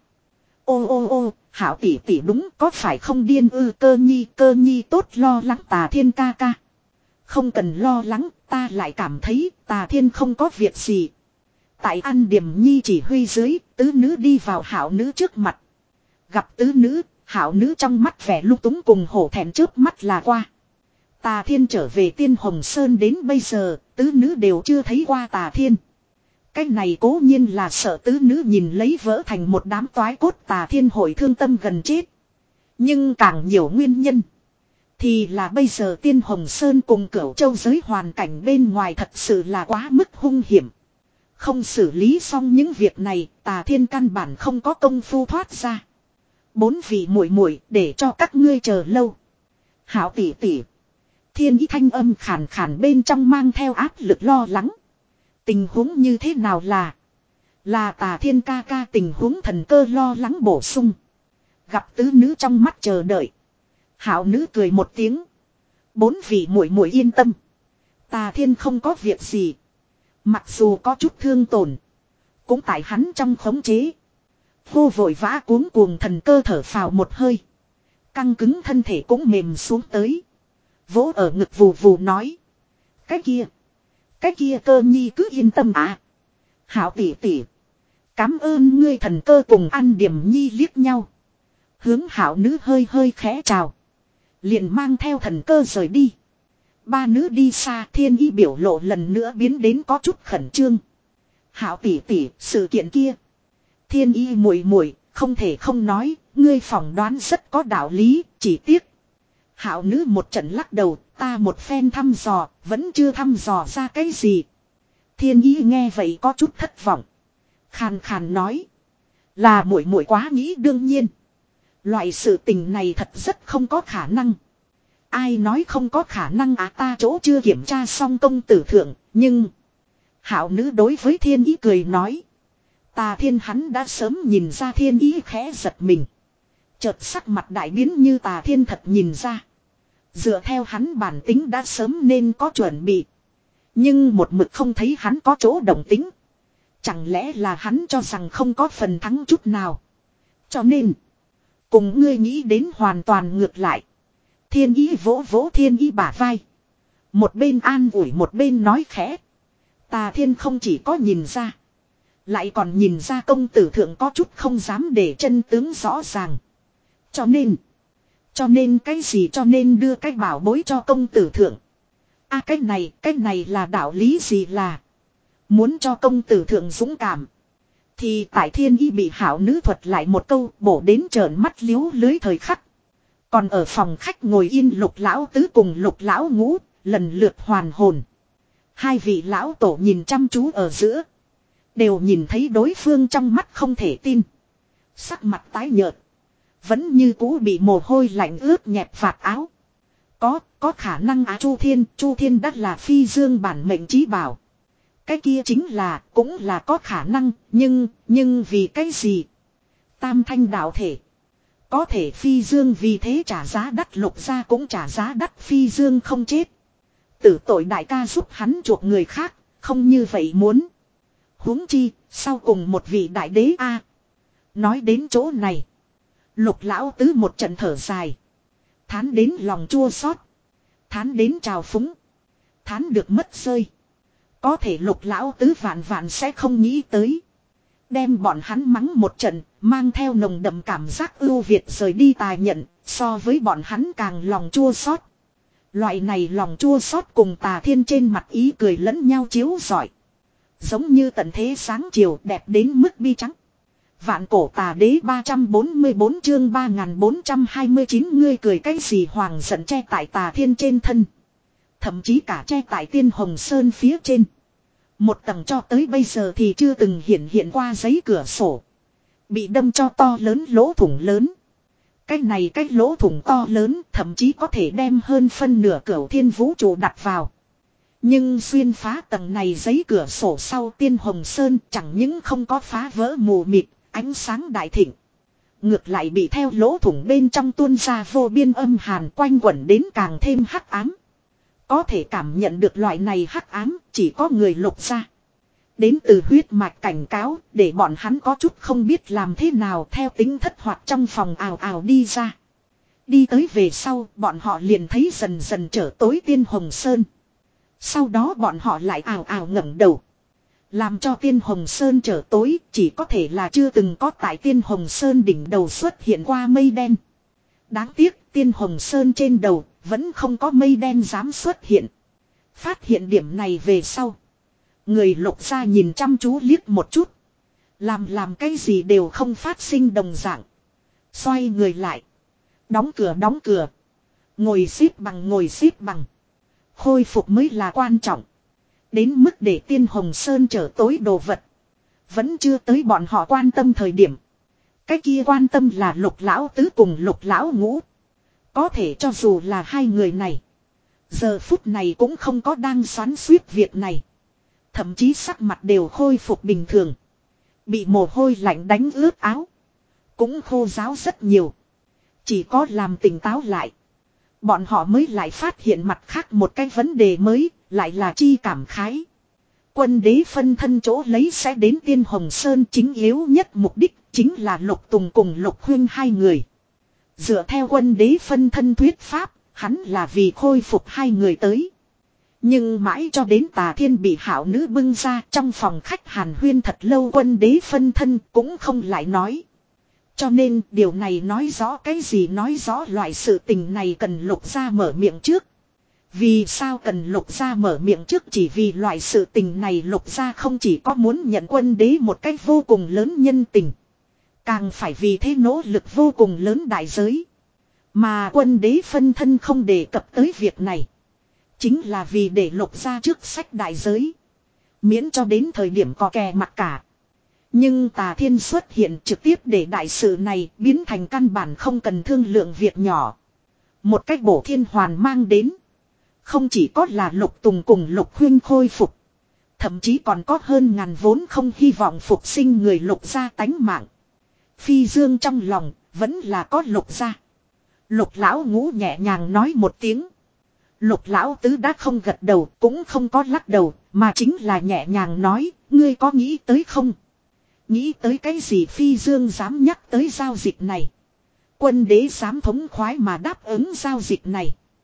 Ô ô ô, hảo tỷ tỷ đúng có phải không điên ư? Cơ nhi, cơ nhi tốt lo lắng Tà Thiên ca ca. Không cần lo lắng, ta lại cảm thấy Tà Thiên không có việc gì. Tại An Điểm Nhi chỉ huy dưới, tứ nữ đi vào hảo nữ trước mặt. Gặp tứ nữ, hảo nữ trong mắt vẻ lung túng cùng hổ thẹn trước mắt là qua. Tà Thiên trở về Tiên Hồng Sơn đến bây giờ, tứ nữ đều chưa thấy qua Tà Thiên. Cái này cố nhiên là sợ tứ nữ nhìn lấy vỡ thành một đám toái cốt Tà Thiên hội thương tâm gần chết. Nhưng càng nhiều nguyên nhân. Thì là bây giờ Tiên Hồng Sơn cùng Cửu Châu giới hoàn cảnh bên ngoài thật sự là quá mức hung hiểm. Không xử lý xong những việc này, Tà Thiên căn bản không có công phu thoát ra. Bốn vị muội muội để cho các ngươi chờ lâu. Hảo tỷ tỷ. Thiên Ý thanh âm khàn khàn bên trong mang theo áp lực lo lắng. Tình huống như thế nào là? Là Tà Thiên ca ca tình huống thần cơ lo lắng bổ sung. Gặp tứ nữ trong mắt chờ đợi. Hảo nữ cười một tiếng. Bốn vị muội muội yên tâm. Tà Thiên không có việc gì. Mặc dù có chút thương tổn. Cũng tại hắn trong khống chế. Vô vội vã cuống cuồng thần cơ thở phào một hơi. Căng cứng thân thể cũng mềm xuống tới. Vỗ ở ngực vù vù nói. Cái kia. Cái kia Cơ nhi cứ yên tâm à. Hảo tỷ tỷ. Cám ơn ngươi. Thần cơ cùng An Điểm Nhi liếc nhau. Hướng hảo nữ hơi hơi khẽ chào. Liền mang theo thần cơ rời đi. Ba nữ đi xa, Thiên Ý biểu lộ lần nữa biến đến có chút khẩn trương. Hảo tỷ tỷ, sự kiện kia. Thiên Ý muội muội, không thể không nói, ngươi phỏng đoán rất có đạo lý, chỉ tiếc. Hảo nữ một trận lắc đầu, ta một phen thăm dò, vẫn chưa thăm dò ra cái gì. Thiên Ý nghe vậy có chút thất vọng. Khàn khàn nói. Là muội muội quá nghĩ đương nhiên. Loại sự tình này thật rất không có khả năng. Ai nói không có khả năng à, ta chỗ chưa kiểm tra xong công tử thượng, nhưng... Hảo nữ đối với Thiên Ý cười nói. Tà Thiên hắn đã sớm nhìn ra. Thiên Ý khẽ giật mình. Chợt sắc mặt đại biến như Tà Thiên thật nhìn ra. Dựa theo hắn bản tính đã sớm nên có chuẩn bị. Nhưng một mực không thấy hắn có chỗ đồng tính. Chẳng lẽ là hắn cho rằng không có phần thắng chút nào. Cho nên... Cùng ngươi nghĩ đến hoàn toàn ngược lại. Thiên Ý vỗ vỗ Thiên Ý bả vai. Một bên an ủi một bên nói khẽ. Tà Thiên không chỉ có nhìn ra. Lại còn nhìn ra công tử thượng có chút không dám để chân tướng rõ ràng. Cho nên. Cho nên cái gì cho nên đưa cái bảo bối cho công tử thượng. À cái này, cái này là đạo lý gì là. Muốn cho công tử thượng dũng cảm. Thì tại Thiên Ý bị hảo nữ thuật lại một câu bổ đến trợn mắt liếu lưới thời khắc. Còn ở phòng khách ngồi yên Lục lão tứ cùng Lục lão ngũ, lần lượt hoàn hồn. Hai vị lão tổ nhìn chăm chú ở giữa. Đều nhìn thấy đối phương trong mắt không thể tin. Sắc mặt tái nhợt. Vẫn như cũ bị mồ hôi lạnh ướt nhẹp vạt áo. Có, có khả năng á Chu Thiên, Chu Thiên đắt là phi dương bản mệnh chí bảo. Cái kia chính là, cũng là có khả năng, nhưng, nhưng vì cái gì? Tam thanh đạo thể. Có thể phi dương vì thế trả giá đắt, Lục gia cũng trả giá đắt, phi dương không chết. Tử tội đại ca giúp hắn chuộc người khác, không như vậy muốn. Huống chi, sau cùng một vị đại đế a. Nói đến chỗ này. Lục lão tứ một trận thở dài. Thán đến lòng chua xót, thán đến trào phúng, thán được mất rơi. Có thể Lục lão tứ vạn vạn sẽ không nghĩ tới. Đem bọn hắn mắng một trận, mang theo nồng đậm cảm giác ưu việt rời đi tài nhận, so với bọn hắn càng lòng chua xót. Loại này lòng chua xót cùng Tà Thiên trên mặt ý cười lẫn nhau chiếu rọi. Giống như tận thế sáng chiều đẹp đến mức bi trắng. Vạn cổ tà đế ba trăm bốn mươi bốn chương ba nghìn bốn trăm hai mươi chín ngươi cười cái gì hoàng giận che tại Tà Thiên trên thân. Thậm chí cả che tại Tiên Hồng Sơn phía trên. Một tầng cho tới bây giờ thì chưa từng hiện hiện qua giấy cửa sổ. Bị đâm cho to lớn lỗ thủng lớn. Cái này cái lỗ thủng to lớn thậm chí có thể đem hơn phân nửa cửu thiên vũ trụ đặt vào. Nhưng xuyên phá tầng này giấy cửa sổ sau Tiên Hồng Sơn chẳng những không có phá vỡ mù mịt, ánh sáng đại thịnh. Ngược lại bị theo lỗ thủng bên trong tuôn ra vô biên âm hàn quanh quẩn đến càng thêm hắc ám. Có thể cảm nhận được loại này hắc ám chỉ có người Lục gia. Đến từ huyết mạch cảnh cáo để bọn hắn có chút không biết làm thế nào theo tính thất hoạt trong phòng ào ào đi ra. Đi tới về sau bọn họ liền thấy dần dần trở tối Tiên Hồng Sơn. Sau đó bọn họ lại ào ào ngẩng đầu. Làm cho Tiên Hồng Sơn trở tối chỉ có thể là chưa từng có tại Tiên Hồng Sơn đỉnh đầu xuất hiện qua mây đen. Đáng tiếc Tiên Hồng Sơn trên đầu vẫn không có mây đen dám xuất hiện. Phát hiện điểm này về sau. Người Lục gia nhìn chăm chú liếc một chút. Làm làm cái gì đều không phát sinh đồng dạng. Xoay người lại. Đóng cửa đóng cửa. Ngồi xếp bằng ngồi xếp bằng. Khôi phục mới là quan trọng. Đến mức để Tiên Hồng Sơn trở tối đồ vật. Vẫn chưa tới bọn họ quan tâm thời điểm. Cái kia quan tâm là Lục lão tứ cùng Lục lão ngũ. Có thể cho dù là hai người này. Giờ phút này cũng không có đang xoắn xuýt việc này. Thậm chí sắc mặt đều khôi phục bình thường. Bị mồ hôi lạnh đánh ướt áo. Cũng khô ráo rất nhiều. Chỉ có làm tỉnh táo lại. Bọn họ mới lại phát hiện mặt khác một cái vấn đề mới. Lại là chi cảm khái. Quân đế phân thân chỗ lấy sẽ đến Tiên Hồng Sơn chính yếu nhất mục đích. Chính là Lục Tùng cùng Lục Huyên hai người. Dựa theo quân đế phân thân thuyết pháp. Hắn là vì khôi phục hai người tới. Nhưng mãi cho đến Tà Thiên bị hảo nữ bưng ra trong phòng khách hàn huyên thật lâu, quân đế phân thân cũng không lại nói. Cho nên điều này nói rõ cái gì, nói rõ loại sự tình này cần Lục gia mở miệng trước. Vì sao cần Lục gia mở miệng trước? Chỉ vì loại sự tình này Lục gia không chỉ có muốn nhận quân đế một cách vô cùng lớn nhân tình. Càng phải vì thế nỗ lực vô cùng lớn đại giới. Mà quân đế phân thân không đề cập tới việc này. Chính là vì để Lục gia trước sách đại giới. Miễn cho đến thời điểm có kè mặc cả. Nhưng Tà Thiên xuất hiện trực tiếp để đại sự này biến thành căn bản không cần thương lượng việc nhỏ. Một cách bổ thiên hoàn mang đến. Không chỉ có là Lục Tùng cùng Lục Huyên khôi phục. Thậm chí còn có hơn ngàn vốn không hy vọng phục sinh người Lục gia tánh mạng. Phi dương trong lòng vẫn là có Lục gia. Lục lão ngũ nhẹ nhàng nói một tiếng. Lục lão tứ đã không gật đầu cũng không có lắc đầu, mà chính là nhẹ nhàng nói, ngươi có nghĩ tới không? Nghĩ tới cái gì? Phi dương dám nhắc tới giao dịch này. Quân đế dám thống khoái mà đáp ứng giao dịch này.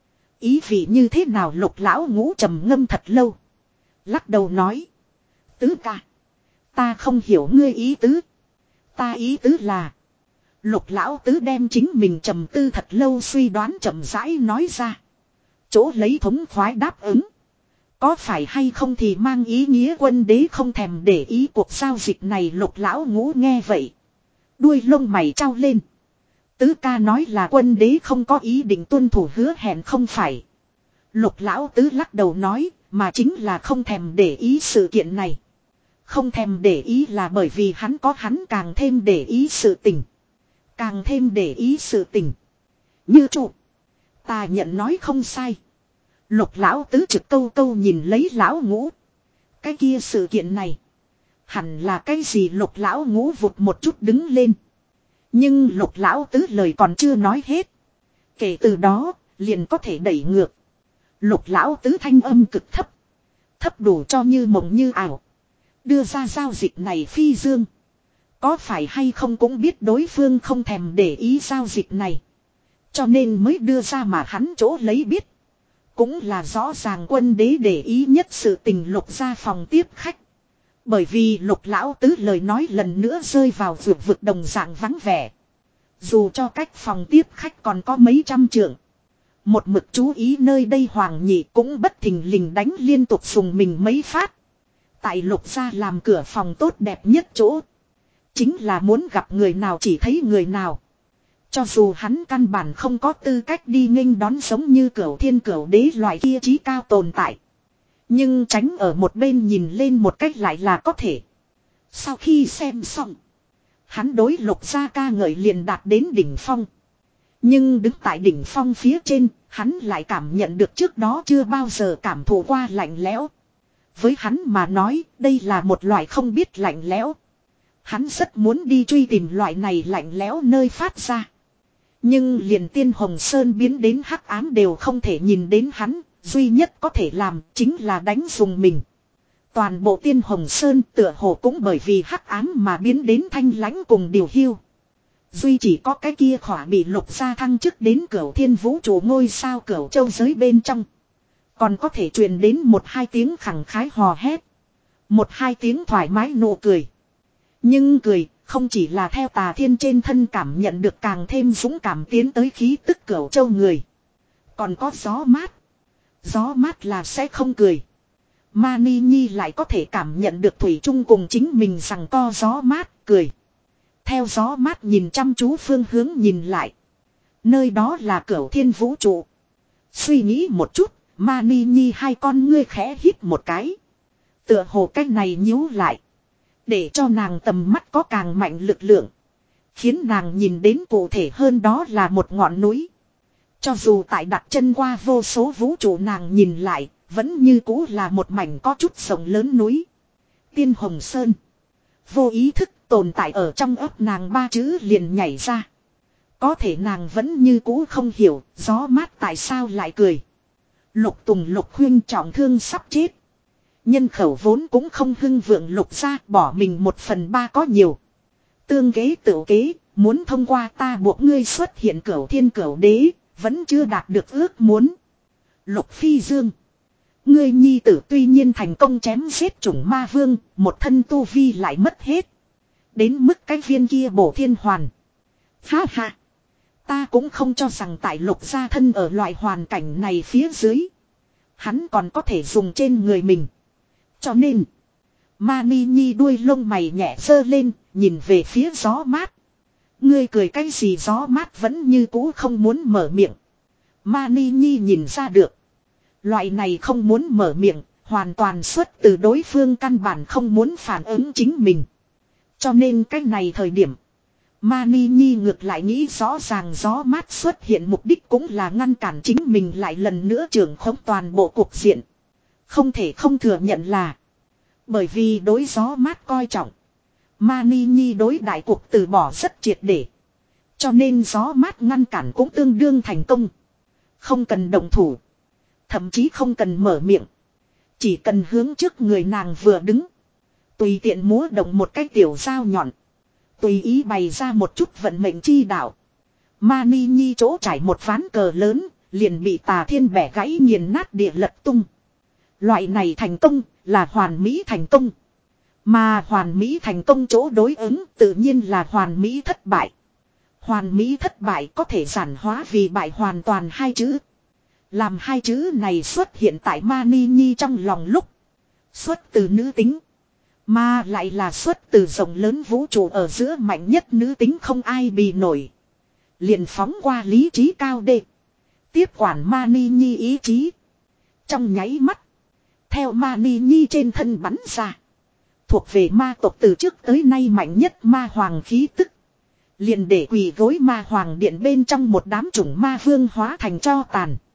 Ý vị như thế nào? Lục lão ngũ trầm ngâm thật lâu. Lắc đầu nói. Tứ ca. Ta không hiểu ngươi ý tứ. Ta ý tứ là. Lục lão tứ đem chính mình trầm tư thật lâu suy đoán chậm rãi nói ra. Chỗ lấy thống khoái đáp ứng. Có phải hay không thì mang ý nghĩa quân đế không thèm để ý cuộc giao dịch này. Lục lão ngũ nghe vậy. Đuôi lông mày trao lên. Tứ ca nói là quân đế không có ý định tuân thủ hứa hẹn không phải. Lục lão tứ lắc đầu nói, mà chính là không thèm để ý sự kiện này. Không thèm để ý là bởi vì hắn có hắn càng thêm để ý sự tình. Càng thêm để ý sự tình. Như trụ. Ta nhận nói không sai. Lục lão tứ trực câu câu nhìn lấy lão ngũ. Cái kia sự kiện này. Hẳn là cái gì? Lục lão ngũ vụt một chút đứng lên. Nhưng lục lão tứ lời còn chưa nói hết. Kể từ đó, liền có thể đẩy ngược. Lục lão tứ thanh âm cực thấp. Thấp đủ cho như mộng như ảo. Đưa ra giao dịch này phi dương. Có phải hay không cũng biết đối phương không thèm để ý giao dịch này. Cho nên mới đưa ra mà hắn chỗ lấy biết. Cũng là rõ ràng quân đế để ý nhất sự tình. Lục ra phòng tiếp khách. Bởi vì lục lão tứ lời nói lần nữa rơi vào vượt vực đồng dạng vắng vẻ. Dù cho cách phòng tiếp khách còn có mấy trăm trượng. Một mực chú ý nơi đây Hoàng Nhị cũng bất thình lình đánh liên tục sùng mình mấy phát. Tại lục gia làm cửa phòng tốt đẹp nhất chỗ. Chính là muốn gặp người nào chỉ thấy người nào. Cho dù hắn căn bản không có tư cách đi nghênh đón giống như Cửu Thiên Cửu Đế loại kia trí cao tồn tại. Nhưng tránh ở một bên nhìn lên một cách lại là có thể. Sau khi xem xong. Hắn đối lục gia ca ngợi liền đạt đến đỉnh phong. Nhưng đứng tại đỉnh phong phía trên, hắn lại cảm nhận được trước đó chưa bao giờ cảm thụ qua lạnh lẽo. Với hắn mà nói, đây là một loại không biết lạnh lẽo. Hắn rất muốn đi truy tìm loại này lạnh lẽo nơi phát ra. Nhưng liền Tiên Hồng Sơn biến đến hắc ám đều không thể nhìn đến hắn, duy nhất có thể làm chính là đánh dùng mình. Toàn bộ Tiên Hồng Sơn tựa hồ cũng bởi vì hắc ám mà biến đến thanh lãnh cùng điều hiu. Duy chỉ có cái kia khỏa bị lục gia thăng chức đến Cửu Thiên Vũ trụ ngôi sao Cửu Châu giới bên trong. Còn có thể truyền đến một hai tiếng khẳng khái hò hét. Một hai tiếng thoải mái nụ cười. Nhưng cười không chỉ là theo Tà Thiên trên thân cảm nhận được càng thêm dũng cảm tiến tới khí tức Cửu Châu người. Còn có gió mát. Gió mát là sẽ không cười. Mani Nhi lại có thể cảm nhận được thủy chung cùng chính mình rằng co gió mát, cười. Theo gió mát nhìn chăm chú phương hướng nhìn lại. Nơi đó là cửu thiên vũ trụ. Suy nghĩ một chút, Mani Nhi hai con ngươi khẽ hít một cái. Tựa hồ cách này nhíu lại. Để cho nàng tầm mắt có càng mạnh lực lượng. Khiến nàng nhìn đến cụ thể hơn đó là một ngọn núi. Cho dù tại đặt chân qua vô số vũ trụ nàng nhìn lại, vẫn như cũ là một mảnh có chút rộng lớn núi. Tiên Hồng Sơn. Vô ý thức tồn tại ở trong ấp nàng ba chữ liền nhảy ra. Có thể nàng vẫn như cũ không hiểu, gió mát tại sao lại cười. Lục Tùng Lục Huyên trọng thương sắp chết. Nhân khẩu vốn cũng không hưng vượng Lục ra, bỏ mình một phần ba có nhiều. Tương kế tự kế, muốn thông qua ta buộc ngươi xuất hiện cửu thiên cửu đế, vẫn chưa đạt được ước muốn. Lục Phi Dương. Ngươi nhi tử tuy nhiên thành công chém giết chủng ma vương, một thân tu vi lại mất hết. Đến mức cái viên kia bổ thiên hoàn. Ha ha. Ta cũng không cho rằng tại Lục gia thân ở loại hoàn cảnh này phía dưới. Hắn còn có thể dùng trên người mình. Cho nên. Mani Nhi đuôi lông mày nhẹ sơ lên, nhìn về phía gió mát. Ngươi cười cái gì gió mát vẫn như cũ không muốn mở miệng. Mani Nhi nhìn ra được. Loại này không muốn mở miệng, hoàn toàn xuất từ đối phương căn bản không muốn phản ứng chính mình. Cho nên cái này thời điểm. Mani Nhi ngược lại nghĩ rõ ràng gió mát xuất hiện mục đích cũng là ngăn cản chính mình lại lần nữa trưởng khống toàn bộ cục diện. Không thể không thừa nhận là. Bởi vì đối gió mát coi trọng. Mani Nhi đối đại cuộc từ bỏ rất triệt để. Cho nên gió mát ngăn cản cũng tương đương thành công. Không cần động thủ. Thậm chí không cần mở miệng. Chỉ cần hướng trước người nàng vừa đứng. Tùy tiện múa động một cái tiểu dao nhọn. Tùy ý bày ra một chút vận mệnh chi đạo. Mani Nhi chỗ trải một ván cờ lớn. Liền bị Tà Thiên bẻ gãy nghiền nát địa lật tung. Loại này thành công là hoàn mỹ thành công. Mà hoàn mỹ thành công chỗ đối ứng tự nhiên là hoàn mỹ thất bại. Hoàn mỹ thất bại có thể giản hóa vì bại hoàn toàn hai chữ. Làm hai chữ này xuất hiện tại Mani Nhi trong lòng lúc. Xuất từ nữ tính. Mà lại là xuất từ rộng lớn vũ trụ ở giữa mạnh nhất nữ tính không ai bì nổi. Liền phóng qua lý trí cao đê. Tiếp quản Mani Nhi ý chí. Trong nháy mắt. Theo Mani Nhi trên thân bắn ra. Thuộc về ma tộc từ trước tới nay mạnh nhất ma hoàng khí tức. Liền để quỳ gối ma hoàng điện bên trong một đám chủng ma vương hóa thành tro tàn.